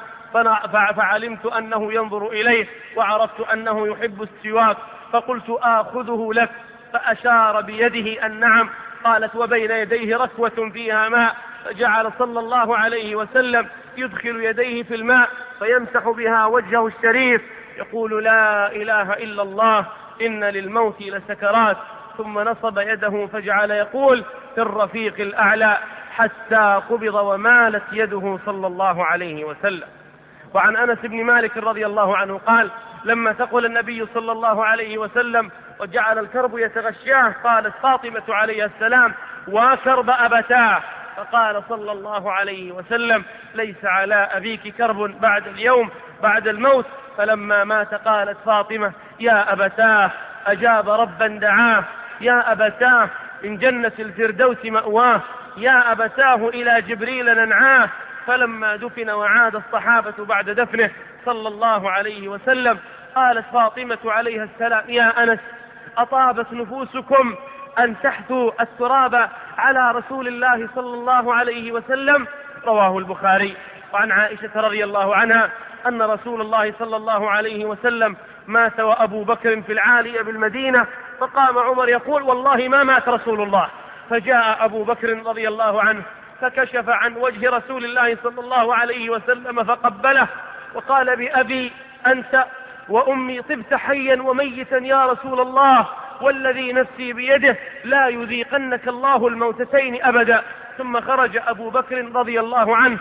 فعلمت أنه ينظر إليه وعرفت أنه يحب السواك، فقلت آخذه لك، فأشار بيده النعم. قالت وبين يديه ركوة فيها ماء، فجعل صلى الله عليه وسلم يدخل يديه في الماء فيمسح بها وجهه الشريف يقول لا إله إلا الله إن للموت لسكرات، ثم نصب يده فجعل يقول في الرفيق الأعلى حتى قبض ومالت يده صلى الله عليه وسلم. وعن أنس بن مالك رضي الله عنه قال: لما ثقل النبي صلى الله عليه وسلم وجعل الكرب يتغشاه قالت فاطمة عليه السلام: وكرب أبتاه. فقال صلى الله عليه وسلم: ليس على أبيك كرب بعد اليوم بعد الموت. فلما مات قالت فاطمة: يا أبتاه، أجاب ربا دعاه، يا أبتاه من جنة الفردوس مأواه، يا أبتاه إلى جبريل ننعاه. فلما دفن وعاد الصحابة بعد دفنه صلى الله عليه وسلم قالت فاطمة عليها السلام: يا أنس، أطابت نفوسكم أن تحثوا التراب على رسول الله صلى الله عليه وسلم. رواه البخاري. وعن عائشة رضي الله عنها أن رسول الله صلى الله عليه وسلم مات وأبو بكر في العالية بالمدينة، فقام عمر يقول: والله ما مات رسول الله. فجاء أبو بكر رضي الله عنه فكشف عن وجه رسول الله صلى الله عليه وسلم فقبله وقال: بأبي أنت وأمي طبت حيا وميتا يا رسول الله، والذي نفسي بيده لا يذيقنك الله الموتتين أبدا. ثم خرج أبو بكر رضي الله عنه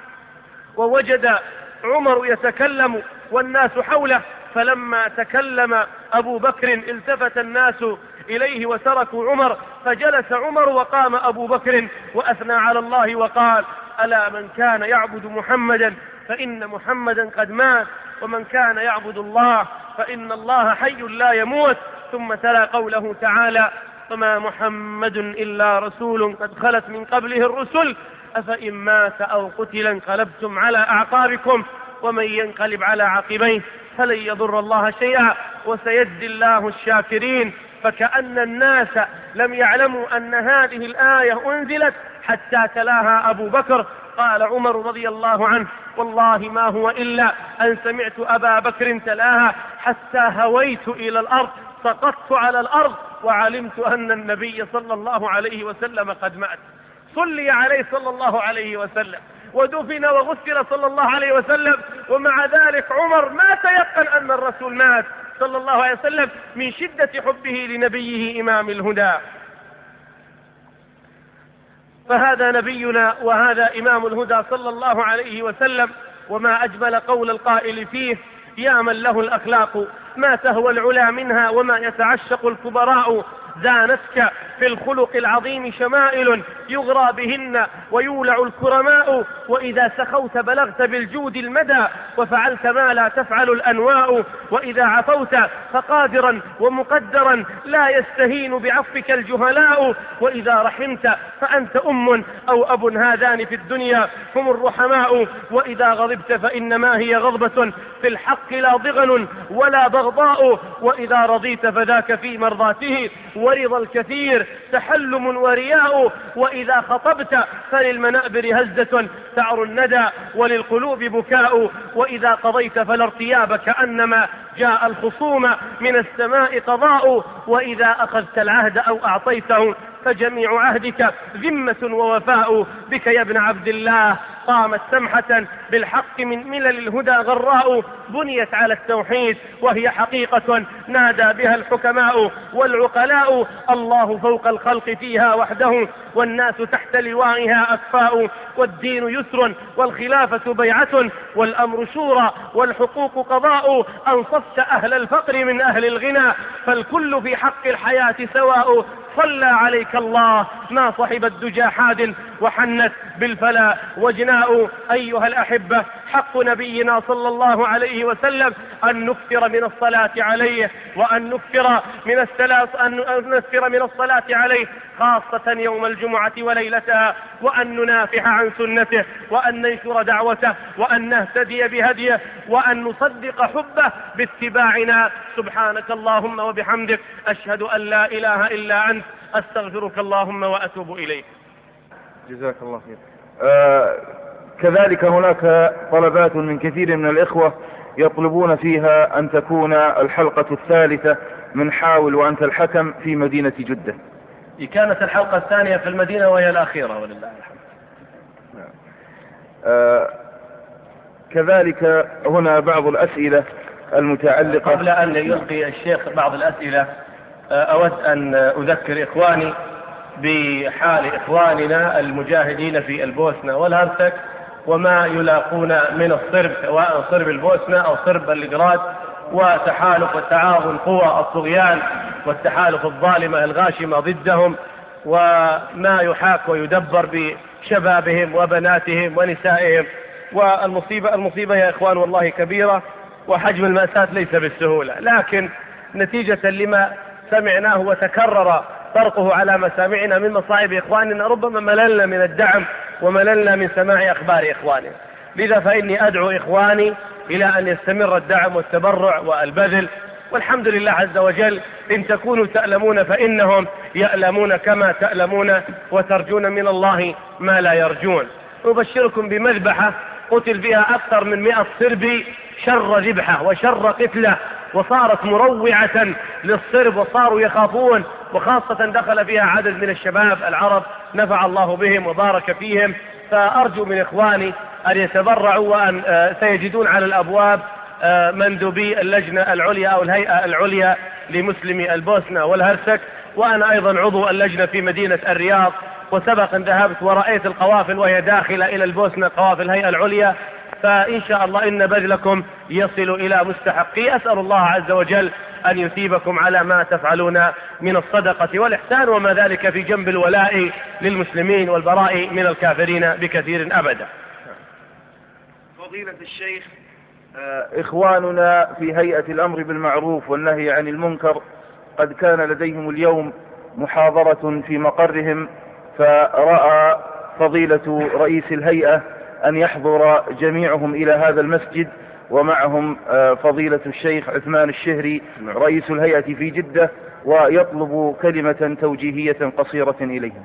ووجد عمر يتكلم والناس حوله، فلما تكلم أبو بكر التفت الناس إليه وتركوا عمر، فجلس عمر وقام أبو بكر وأثنى على الله وقال: ألا من كان يعبد محمدا فإن محمدا قد مات، ومن كان يعبد الله فإن الله حي لا يموت. ثم تلا قوله تعالى: فما محمد إلا رسول قد خلت من قبله الرسل أفإن مات أو قتل انقلبتم على أعقابكم ومن ينقلب على عقبيه فلن يضر الله شيئا وسيجزي الله الشاكرين. فكأن الناس لم يعلموا أن هذه الآية أنزلت حتى تلاها أبو بكر. قال عمر رضي الله عنه: والله ما هو إلا أن سمعت أبا بكر تلاها حتى هويت إلى الأرض، سقطت على الأرض وعلمت أن النبي صلى الله عليه وسلم قد مات. صلي عليه صلى الله عليه وسلم ودفن وغسل صلى الله عليه وسلم، ومع ذلك عمر ما تيقن أن الرسول مات صلى الله عليه وسلم من شدة حبه لنبيه إمام الهدى. فهذا نبينا وهذا إمام الهدى صلى الله عليه وسلم، وما أجمل قول القائل فيه: يا من له الأخلاق ما تهوى العلا منها وما يتعشق الكبراء، زانتك في الخلق العظيم شمائل يغرى بهن ويولع الكرماء، وإذا سخوت بلغت بالجود المدى وفعلت ما لا تفعل الأنواء، وإذا عفوت فقادرا ومقدرا لا يستهين بعفك الجهلاء، وإذا رحمت فأنت أم أو أب هذان في الدنيا هم الرحماء، وإذا غضبت فإنما هي غضبة في الحق لا ضغن ولا بغضاء، وإذا رضيت فذاك في مرضاته ورضا الكثير تحلم ورياء، وإذا خطبت فللمنابر هزة تعر الندى وللقلوب بكاء، وإذا قضيت فلا ارتياب كأنما جاء الخصوم من السماء قضاء، وإذا أخذت العهد أو أعطيته فجميع عهدك ذمة ووفاء، بك يا ابن عبد الله قامت سمحة بالحق من ملل الهدى غراء، بنيت على التوحيد وهي حقيقة نادى بها الحكماء والعقلاء، الله فوق الخلق فيها وحده والناس تحت لوائها أكفاء، والدين يسر والخلافة بيعة والأمر شورى والحقوق قضاء، أنصفت أهل الفقر من أهل الغنى فالكل في حق الحياة سواء، صلى عليك الله ما صحب الدجى حاد وحنت بالفلا وجناء. أيها الأحبة، حق نبينا صلى الله عليه وسلم أن نكثر من الصلاة عليه، وأن نكثر من الصلاة عليه خاصة يوم الجمعة وليلتها، وأن ننافح عن سنته، وأن ننشر دعوته، وأن نهتدي بهديه، وأن نصدق حبه باتباعنا. سبحانك اللهم وبحمدك، أشهد أن لا إله إلا أنت، أستغفرك اللهم وأتوب إليك. جزاك الله خير. كذلك هناك طلبات من كثير من الإخوة يطلبون فيها أن تكون الحلقة الثالثة من حاول وأنت الحكم في مدينة جدة. كانت الحلقة الثانية في المدينة وهي الأخيرة ولله الحمد. كذلك هنا بعض الأسئلة المتعلقة. قبل أن يلقي الشيخ بعض الأسئلة، أود أن أذكر إخواني بحال إخواننا المجاهدين في البوسنة والهرسك وما يلاقون من الصرب، سواء صرب البوسنة أو صرب بلغراد، وتحالف وتعاون قوى الطغيان والتحالف الظالمة الغاشمة ضدهم، وما يحاك ويدبر بشبابهم وبناتهم ونسائهم. والمصيبة يا إخوان والله كبيرة، وحجم المأساة ليس بالسهولة، لكن نتيجة لما سمعناه وتكرر طرقه على مسامعنا من مصائب إخواننا ربما مللنا من الدعم ومللنا من سماع أخبار إخواننا. لذا فإني أدعو إخواني إلى أن يستمر الدعم والتبرع والبذل، والحمد لله عز وجل. إن تكونوا تألمون فإنهم يألمون كما تألمون، وترجون من الله ما لا يرجون. أبشركم بمذبحة قتل بها أكثر من 100 صربي، شر ذبحة وشر قتلة، وصارت مروعة للصرب وصاروا يخافون، وخاصة دخل فيها عدد من الشباب العرب نفع الله بهم وبارك فيهم. فأرجو من إخواني أن يتبرعوا، وأن سيجدون على الأبواب مندوبي اللجنة العليا أو الهيئة العليا لمسلمي البوسنة والهرسك، وأنا أيضا عضو اللجنة في مدينة الرياض، وسبق أن ذهبت ورأيت القوافل وهي داخلة إلى البوسنة، قوافل الهيئة العليا. فإن شاء الله إن بذلكم يصل إلى مستحقيه. أسأل الله عز وجل أن يثيبكم على ما تفعلون من الصدقة والإحسان، وما ذلك في جنب الولاء للمسلمين والبراء من الكافرين بكثير أبدا. فضيلة الشيخ، إخواننا في هيئة الأمر بالمعروف والنهي عن المنكر قد كان لديهم اليوم محاضرة في مقرهم، فرأى فضيلة رئيس الهيئة أن يحضر جميعهم إلى هذا المسجد، ومعهم فضيلة الشيخ عثمان الشهري رئيس الهيئة في جدة، ويطلب كلمة توجيهية قصيرة إليهم.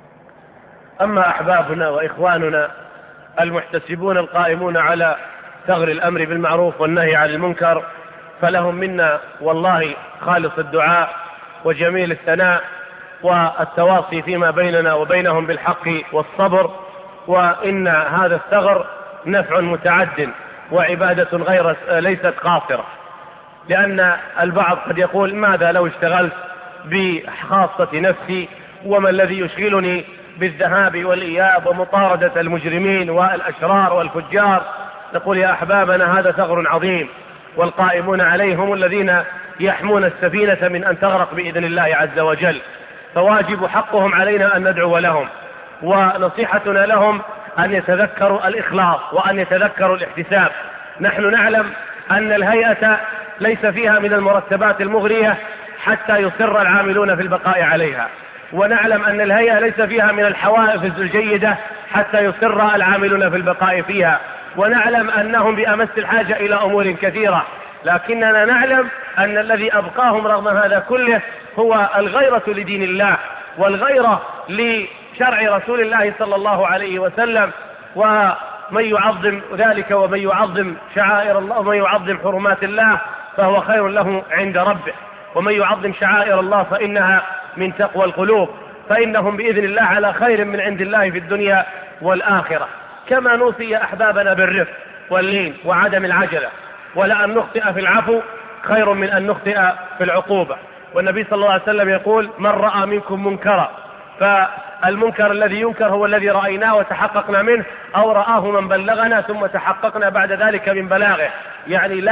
أما أحبابنا وإخواننا المحتسبون القائمون على ثغر الأمر بالمعروف والنهي عن المنكر، فلهم منا والله خالص الدعاء وجميل الثناء والتواصي فيما بيننا وبينهم بالحق والصبر. وإن هذا الثغر نفع متعد وعبادة ليست قاصرة، لأن البعض قد يقول ماذا لو اشتغلت بخاصة نفسي، وما الذي يشغلني بالذهاب والإياب ومطاردة المجرمين والأشرار والفجار. نقول يا أحبابنا هذا ثغر عظيم، والقائمون عليهم الذين يحمون السفينة من أن تغرق بإذن الله عز وجل، فواجب حقهم علينا أن ندعو لهم، ونصيحتنا لهم أن يتذكروا الإخلاص وأن يتذكروا الاحتساب. نحن نعلم أن الهيئة ليس فيها من المرتبات المغرية حتى يصر العاملون في البقاء عليها، ونعلم أن الهيئة ليس فيها من الحوافز الجيدة حتى يصر العاملون في البقاء فيها، ونعلم أنهم بأمس الحاجة إلى أمور كثيرة، لكننا نعلم أن الذي أبقاهم رغم هذا كله هو الغيرة لدين الله، والغيرة لشرع رسول الله صلى الله عليه وسلم. ومن يعظم ذلك ومن يعظم شعائر الله ومن يعظم حرمات الله فهو خير له عند ربه، ومن يعظم شعائر الله فإنها من تقوى القلوب، فإنهم بإذن الله على خير من عند الله في الدنيا والآخرة. كما نوصي أحبابنا بالرفق واللين وعدم العجلة، ولأن نخطئ في العفو خير من أن نخطئ في العقوبة. والنبي صلى الله عليه وسلم يقول من رأى منكم منكرا، فالمنكر الذي ينكر هو الذي رأيناه وتحققنا منه، أو رآه من بلغنا ثم تحققنا بعد ذلك من بلاغه. يعني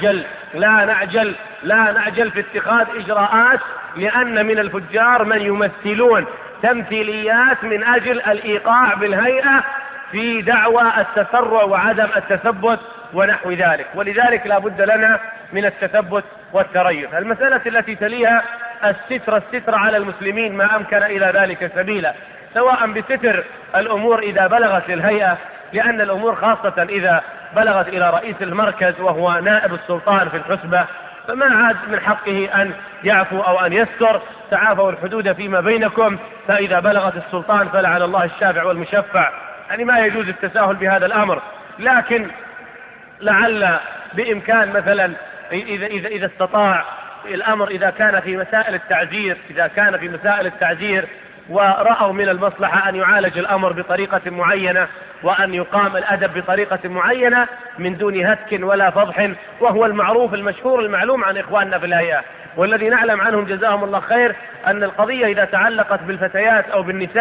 لا نعجل في اتخاذ إجراءات، لأن من الفجار من يمثلون تمثيليات من أجل الإيقاع بالهيئة في دعوى التسرع وعدم التثبت ونحو ذلك. ولذلك لا بد لنا من التثبت والتريث. المسألة التي تليها الستر على المسلمين ما أمكن إلى ذلك سبيلا، سواء بستر الأمور إذا بلغت للهيئة، لأن الأمور خاصة إذا بلغت إلى رئيس المركز وهو نائب السلطان في الحسبة، فما عاد من حقه أن يعفو أو أن يستر. تعافوا الحدود فيما بينكم، فإذا بلغت السلطان فلعن الله الشافع والمشفع. يعني ما يجوز التساهل بهذا الأمر، لكن لعل بإمكان مثلا إذا استطاع الأمر، إذا كان في مسائل التعزير ورأوا من المصلحة أن يعالج الأمر بطريقة معينة، وأن يقام الأدب بطريقة معينة من دون هتك ولا فضح، وهو المعروف المشهور المعلوم عن إخواننا في الهيئة، والذي نعلم عنهم جزاهم الله خير أن القضية إذا تعلقت بالفتيات أو بالنساء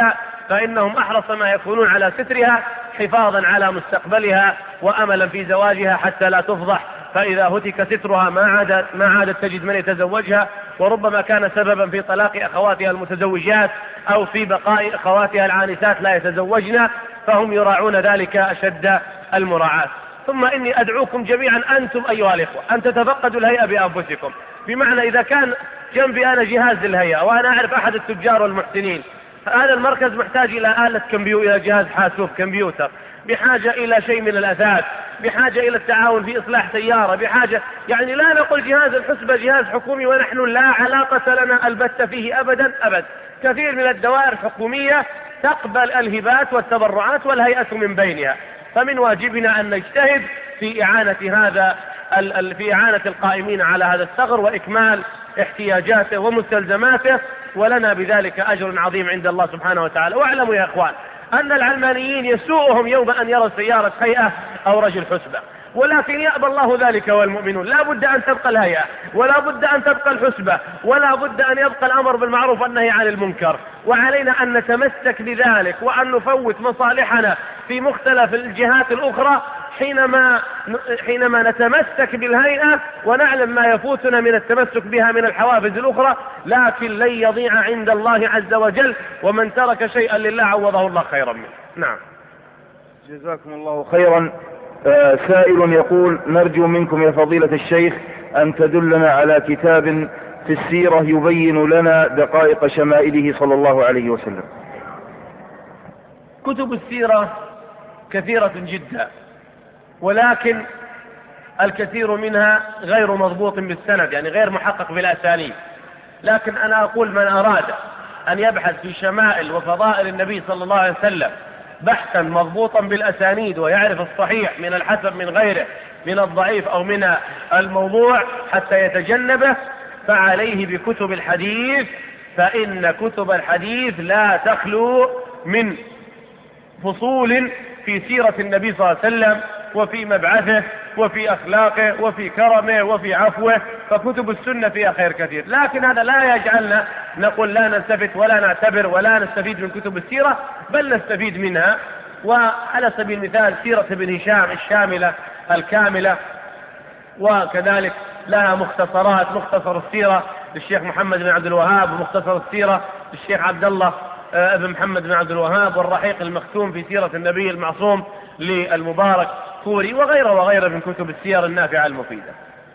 فإنهم أحرص ما يكونون على سترها حفاظا على مستقبلها وأملا في زواجها حتى لا تفضح، فإذا هتك سترها ما عادت تجد من يتزوجها، وربما كان سببا في طلاق أخواتها المتزوجات أو في بقاء أخواتها العانسات لا يتزوجن، فهم يراعون ذلك أشد المراعاة. ثم إني أدعوكم جميعا أنتم أيها الإخوة أن تتفقدوا الهيئة بأنفسكم، بمعنى إذا كان جنبي أنا جهاز للهيئة وأنا أعرف أحد التجار والمحسنين، هذا المركز محتاج إلى آلة كمبيوتر، إلى جهاز حاسوب كمبيوتر، بحاجة إلى شيء من الأثاث، بحاجة إلى التعاون في إصلاح سيارة، بحاجة يعني لا نقول جهاز الحسبة جهاز حكومي ونحن لا علاقة لنا البتة فيه أبدا أبد. كثير من الدوائر الحكومية تقبل الهبات والتبرعات والهيئة من بينها، فمن واجبنا أن نجتهد في إعانة القائمين على هذا الثغر وإكمال احتياجاته ومستلزماته، ولنا بذلك أجر عظيم عند الله سبحانه وتعالى. واعلموا يا إخوان أن العلمانيين يسوءهم يوم أن يروا سيارة هيئة أو رجل حسبة، ولكن يأبى الله ذلك والمؤمنون. لا بد أن تبقى الهيئة، ولا بد أن تبقى الحسبة، ولا بد أن يبقى الأمر بالمعروف والنهي عن المنكر، وعلينا أن نتمسك بذلك وأن نفوت مصالحنا في مختلف الجهات الأخرى حينما نتمسك بالهيئة ونعلم ما يفوتنا من التمسك بها من الحوافز الأخرى، لكن لن يضيع عند الله عز وجل، ومن ترك شيئا لله عوضه الله خيرا منه. نعم. جزاكم الله خيرا. سائل يقول: نرجو منكم يا فضيلة الشيخ أن تدلنا على كتاب في السيرة يبين لنا دقائق شمائله صلى الله عليه وسلم. كتب السيرة كثيرة جدا، ولكن الكثير منها غير مضبوط بالسند، يعني غير محقق بالأسانيد. لكن أنا أقول من أراد أن يبحث في شمائل وفضائل النبي صلى الله عليه وسلم بحثا مضبوطا بالأسانيد ويعرف الصحيح من الحسن من غيره، من الضعيف أو من الموضوع حتى يتجنبه، فعليه بكتب الحديث، فإن كتب الحديث لا تخلو من فصول في سيرة النبي صلى الله عليه وسلم وفي مبعثه وفي أخلاقه وفي كرمه وفي عفوه، فكتب السنة فيها خير كثير. لكن هذا لا يجعلنا نقول لا نلتفت ولا نعتبر ولا نستفيد من كتب السيرة، بل نستفيد منها. وعلى سبيل المثال سيرة ابن هشام الشاملة الكاملة، وكذلك لها مختصرات، مختصر السيرة للشيخ محمد بن عبد الوهاب، ومختصر السيرة للشيخ عبد الله ابن محمد بن عبد الوهاب، والرحيق المختوم في سيرة النبي المعصوم للمبارك فوري، وغيره من كتب السير النافعة المفيدة.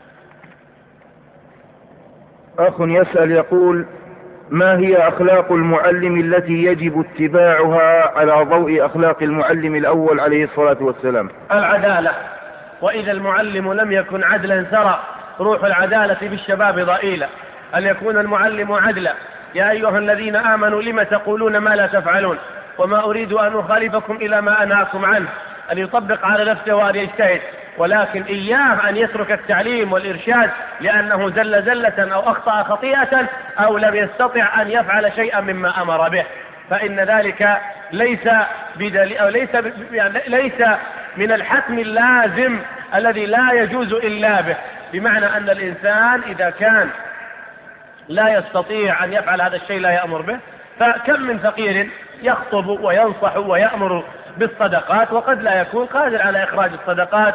أخ يسأل يقول: ما هي أخلاق المعلم التي يجب اتباعها على ضوء أخلاق المعلم الأول عليه الصلاة والسلام؟ العدالة، وإذا المعلم لم يكن عدلا سرى روح العدالة في الشباب ضئيلة. أن يكون المعلم عدلا. يا أيها الذين آمنوا لم تقولون ما لا تفعلون وما أريد أن أخالفكم إلى ما أنهاكم عنه. أن يطبق على نفسه وأن يجتهد، ولكن إياه أن يترك التعليم والإرشاد لأنه زل زلة أو أخطأ خطيئة أو لم يستطع أن يفعل شيئا مما أمر به، فإن ذلك ليس من الحتم اللازم الذي لا يجوز إلا به. بمعنى أن الإنسان إذا كان لا يستطيع أن يفعل هذا الشيء لا يأمر به، فكم من فقير يخطب وينصح ويأمر بالصدقات وقد لا يكون قادر على إخراج الصدقات،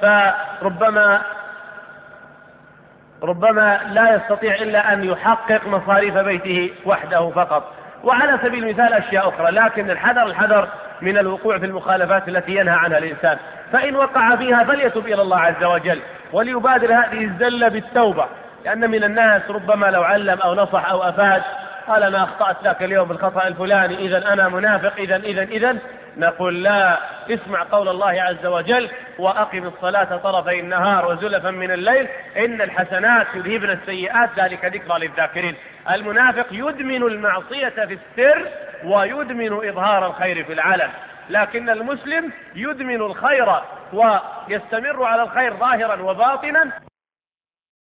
فربما لا يستطيع إلا أن يحقق مصاريف بيته وحده فقط. وعلى سبيل المثال أشياء أخرى، لكن الحذر من الوقوع في المخالفات التي ينهى عنها الإنسان، فإن وقع فيها فليتوب إلى الله عز وجل وليبادر هذه الزلة بالتوبة، لأن من الناس ربما لو علم أو نصح أو أفاد قال أنا أخطأت ذاك اليوم بالخطأ الفلاني إذا أنا منافق إذا نقول لا. اسمع قول الله عز وجل: وأقم الصلاة طرفي النهار وزلفا من الليل إن الحسنات يذهبن السيئات ذلك ذكرى للذاكرين. المنافق يدمن المعصية في السر ويدمن إظهار الخير في العلن، لكن المسلم يدمن الخير ويستمر على الخير ظاهرا وباطنا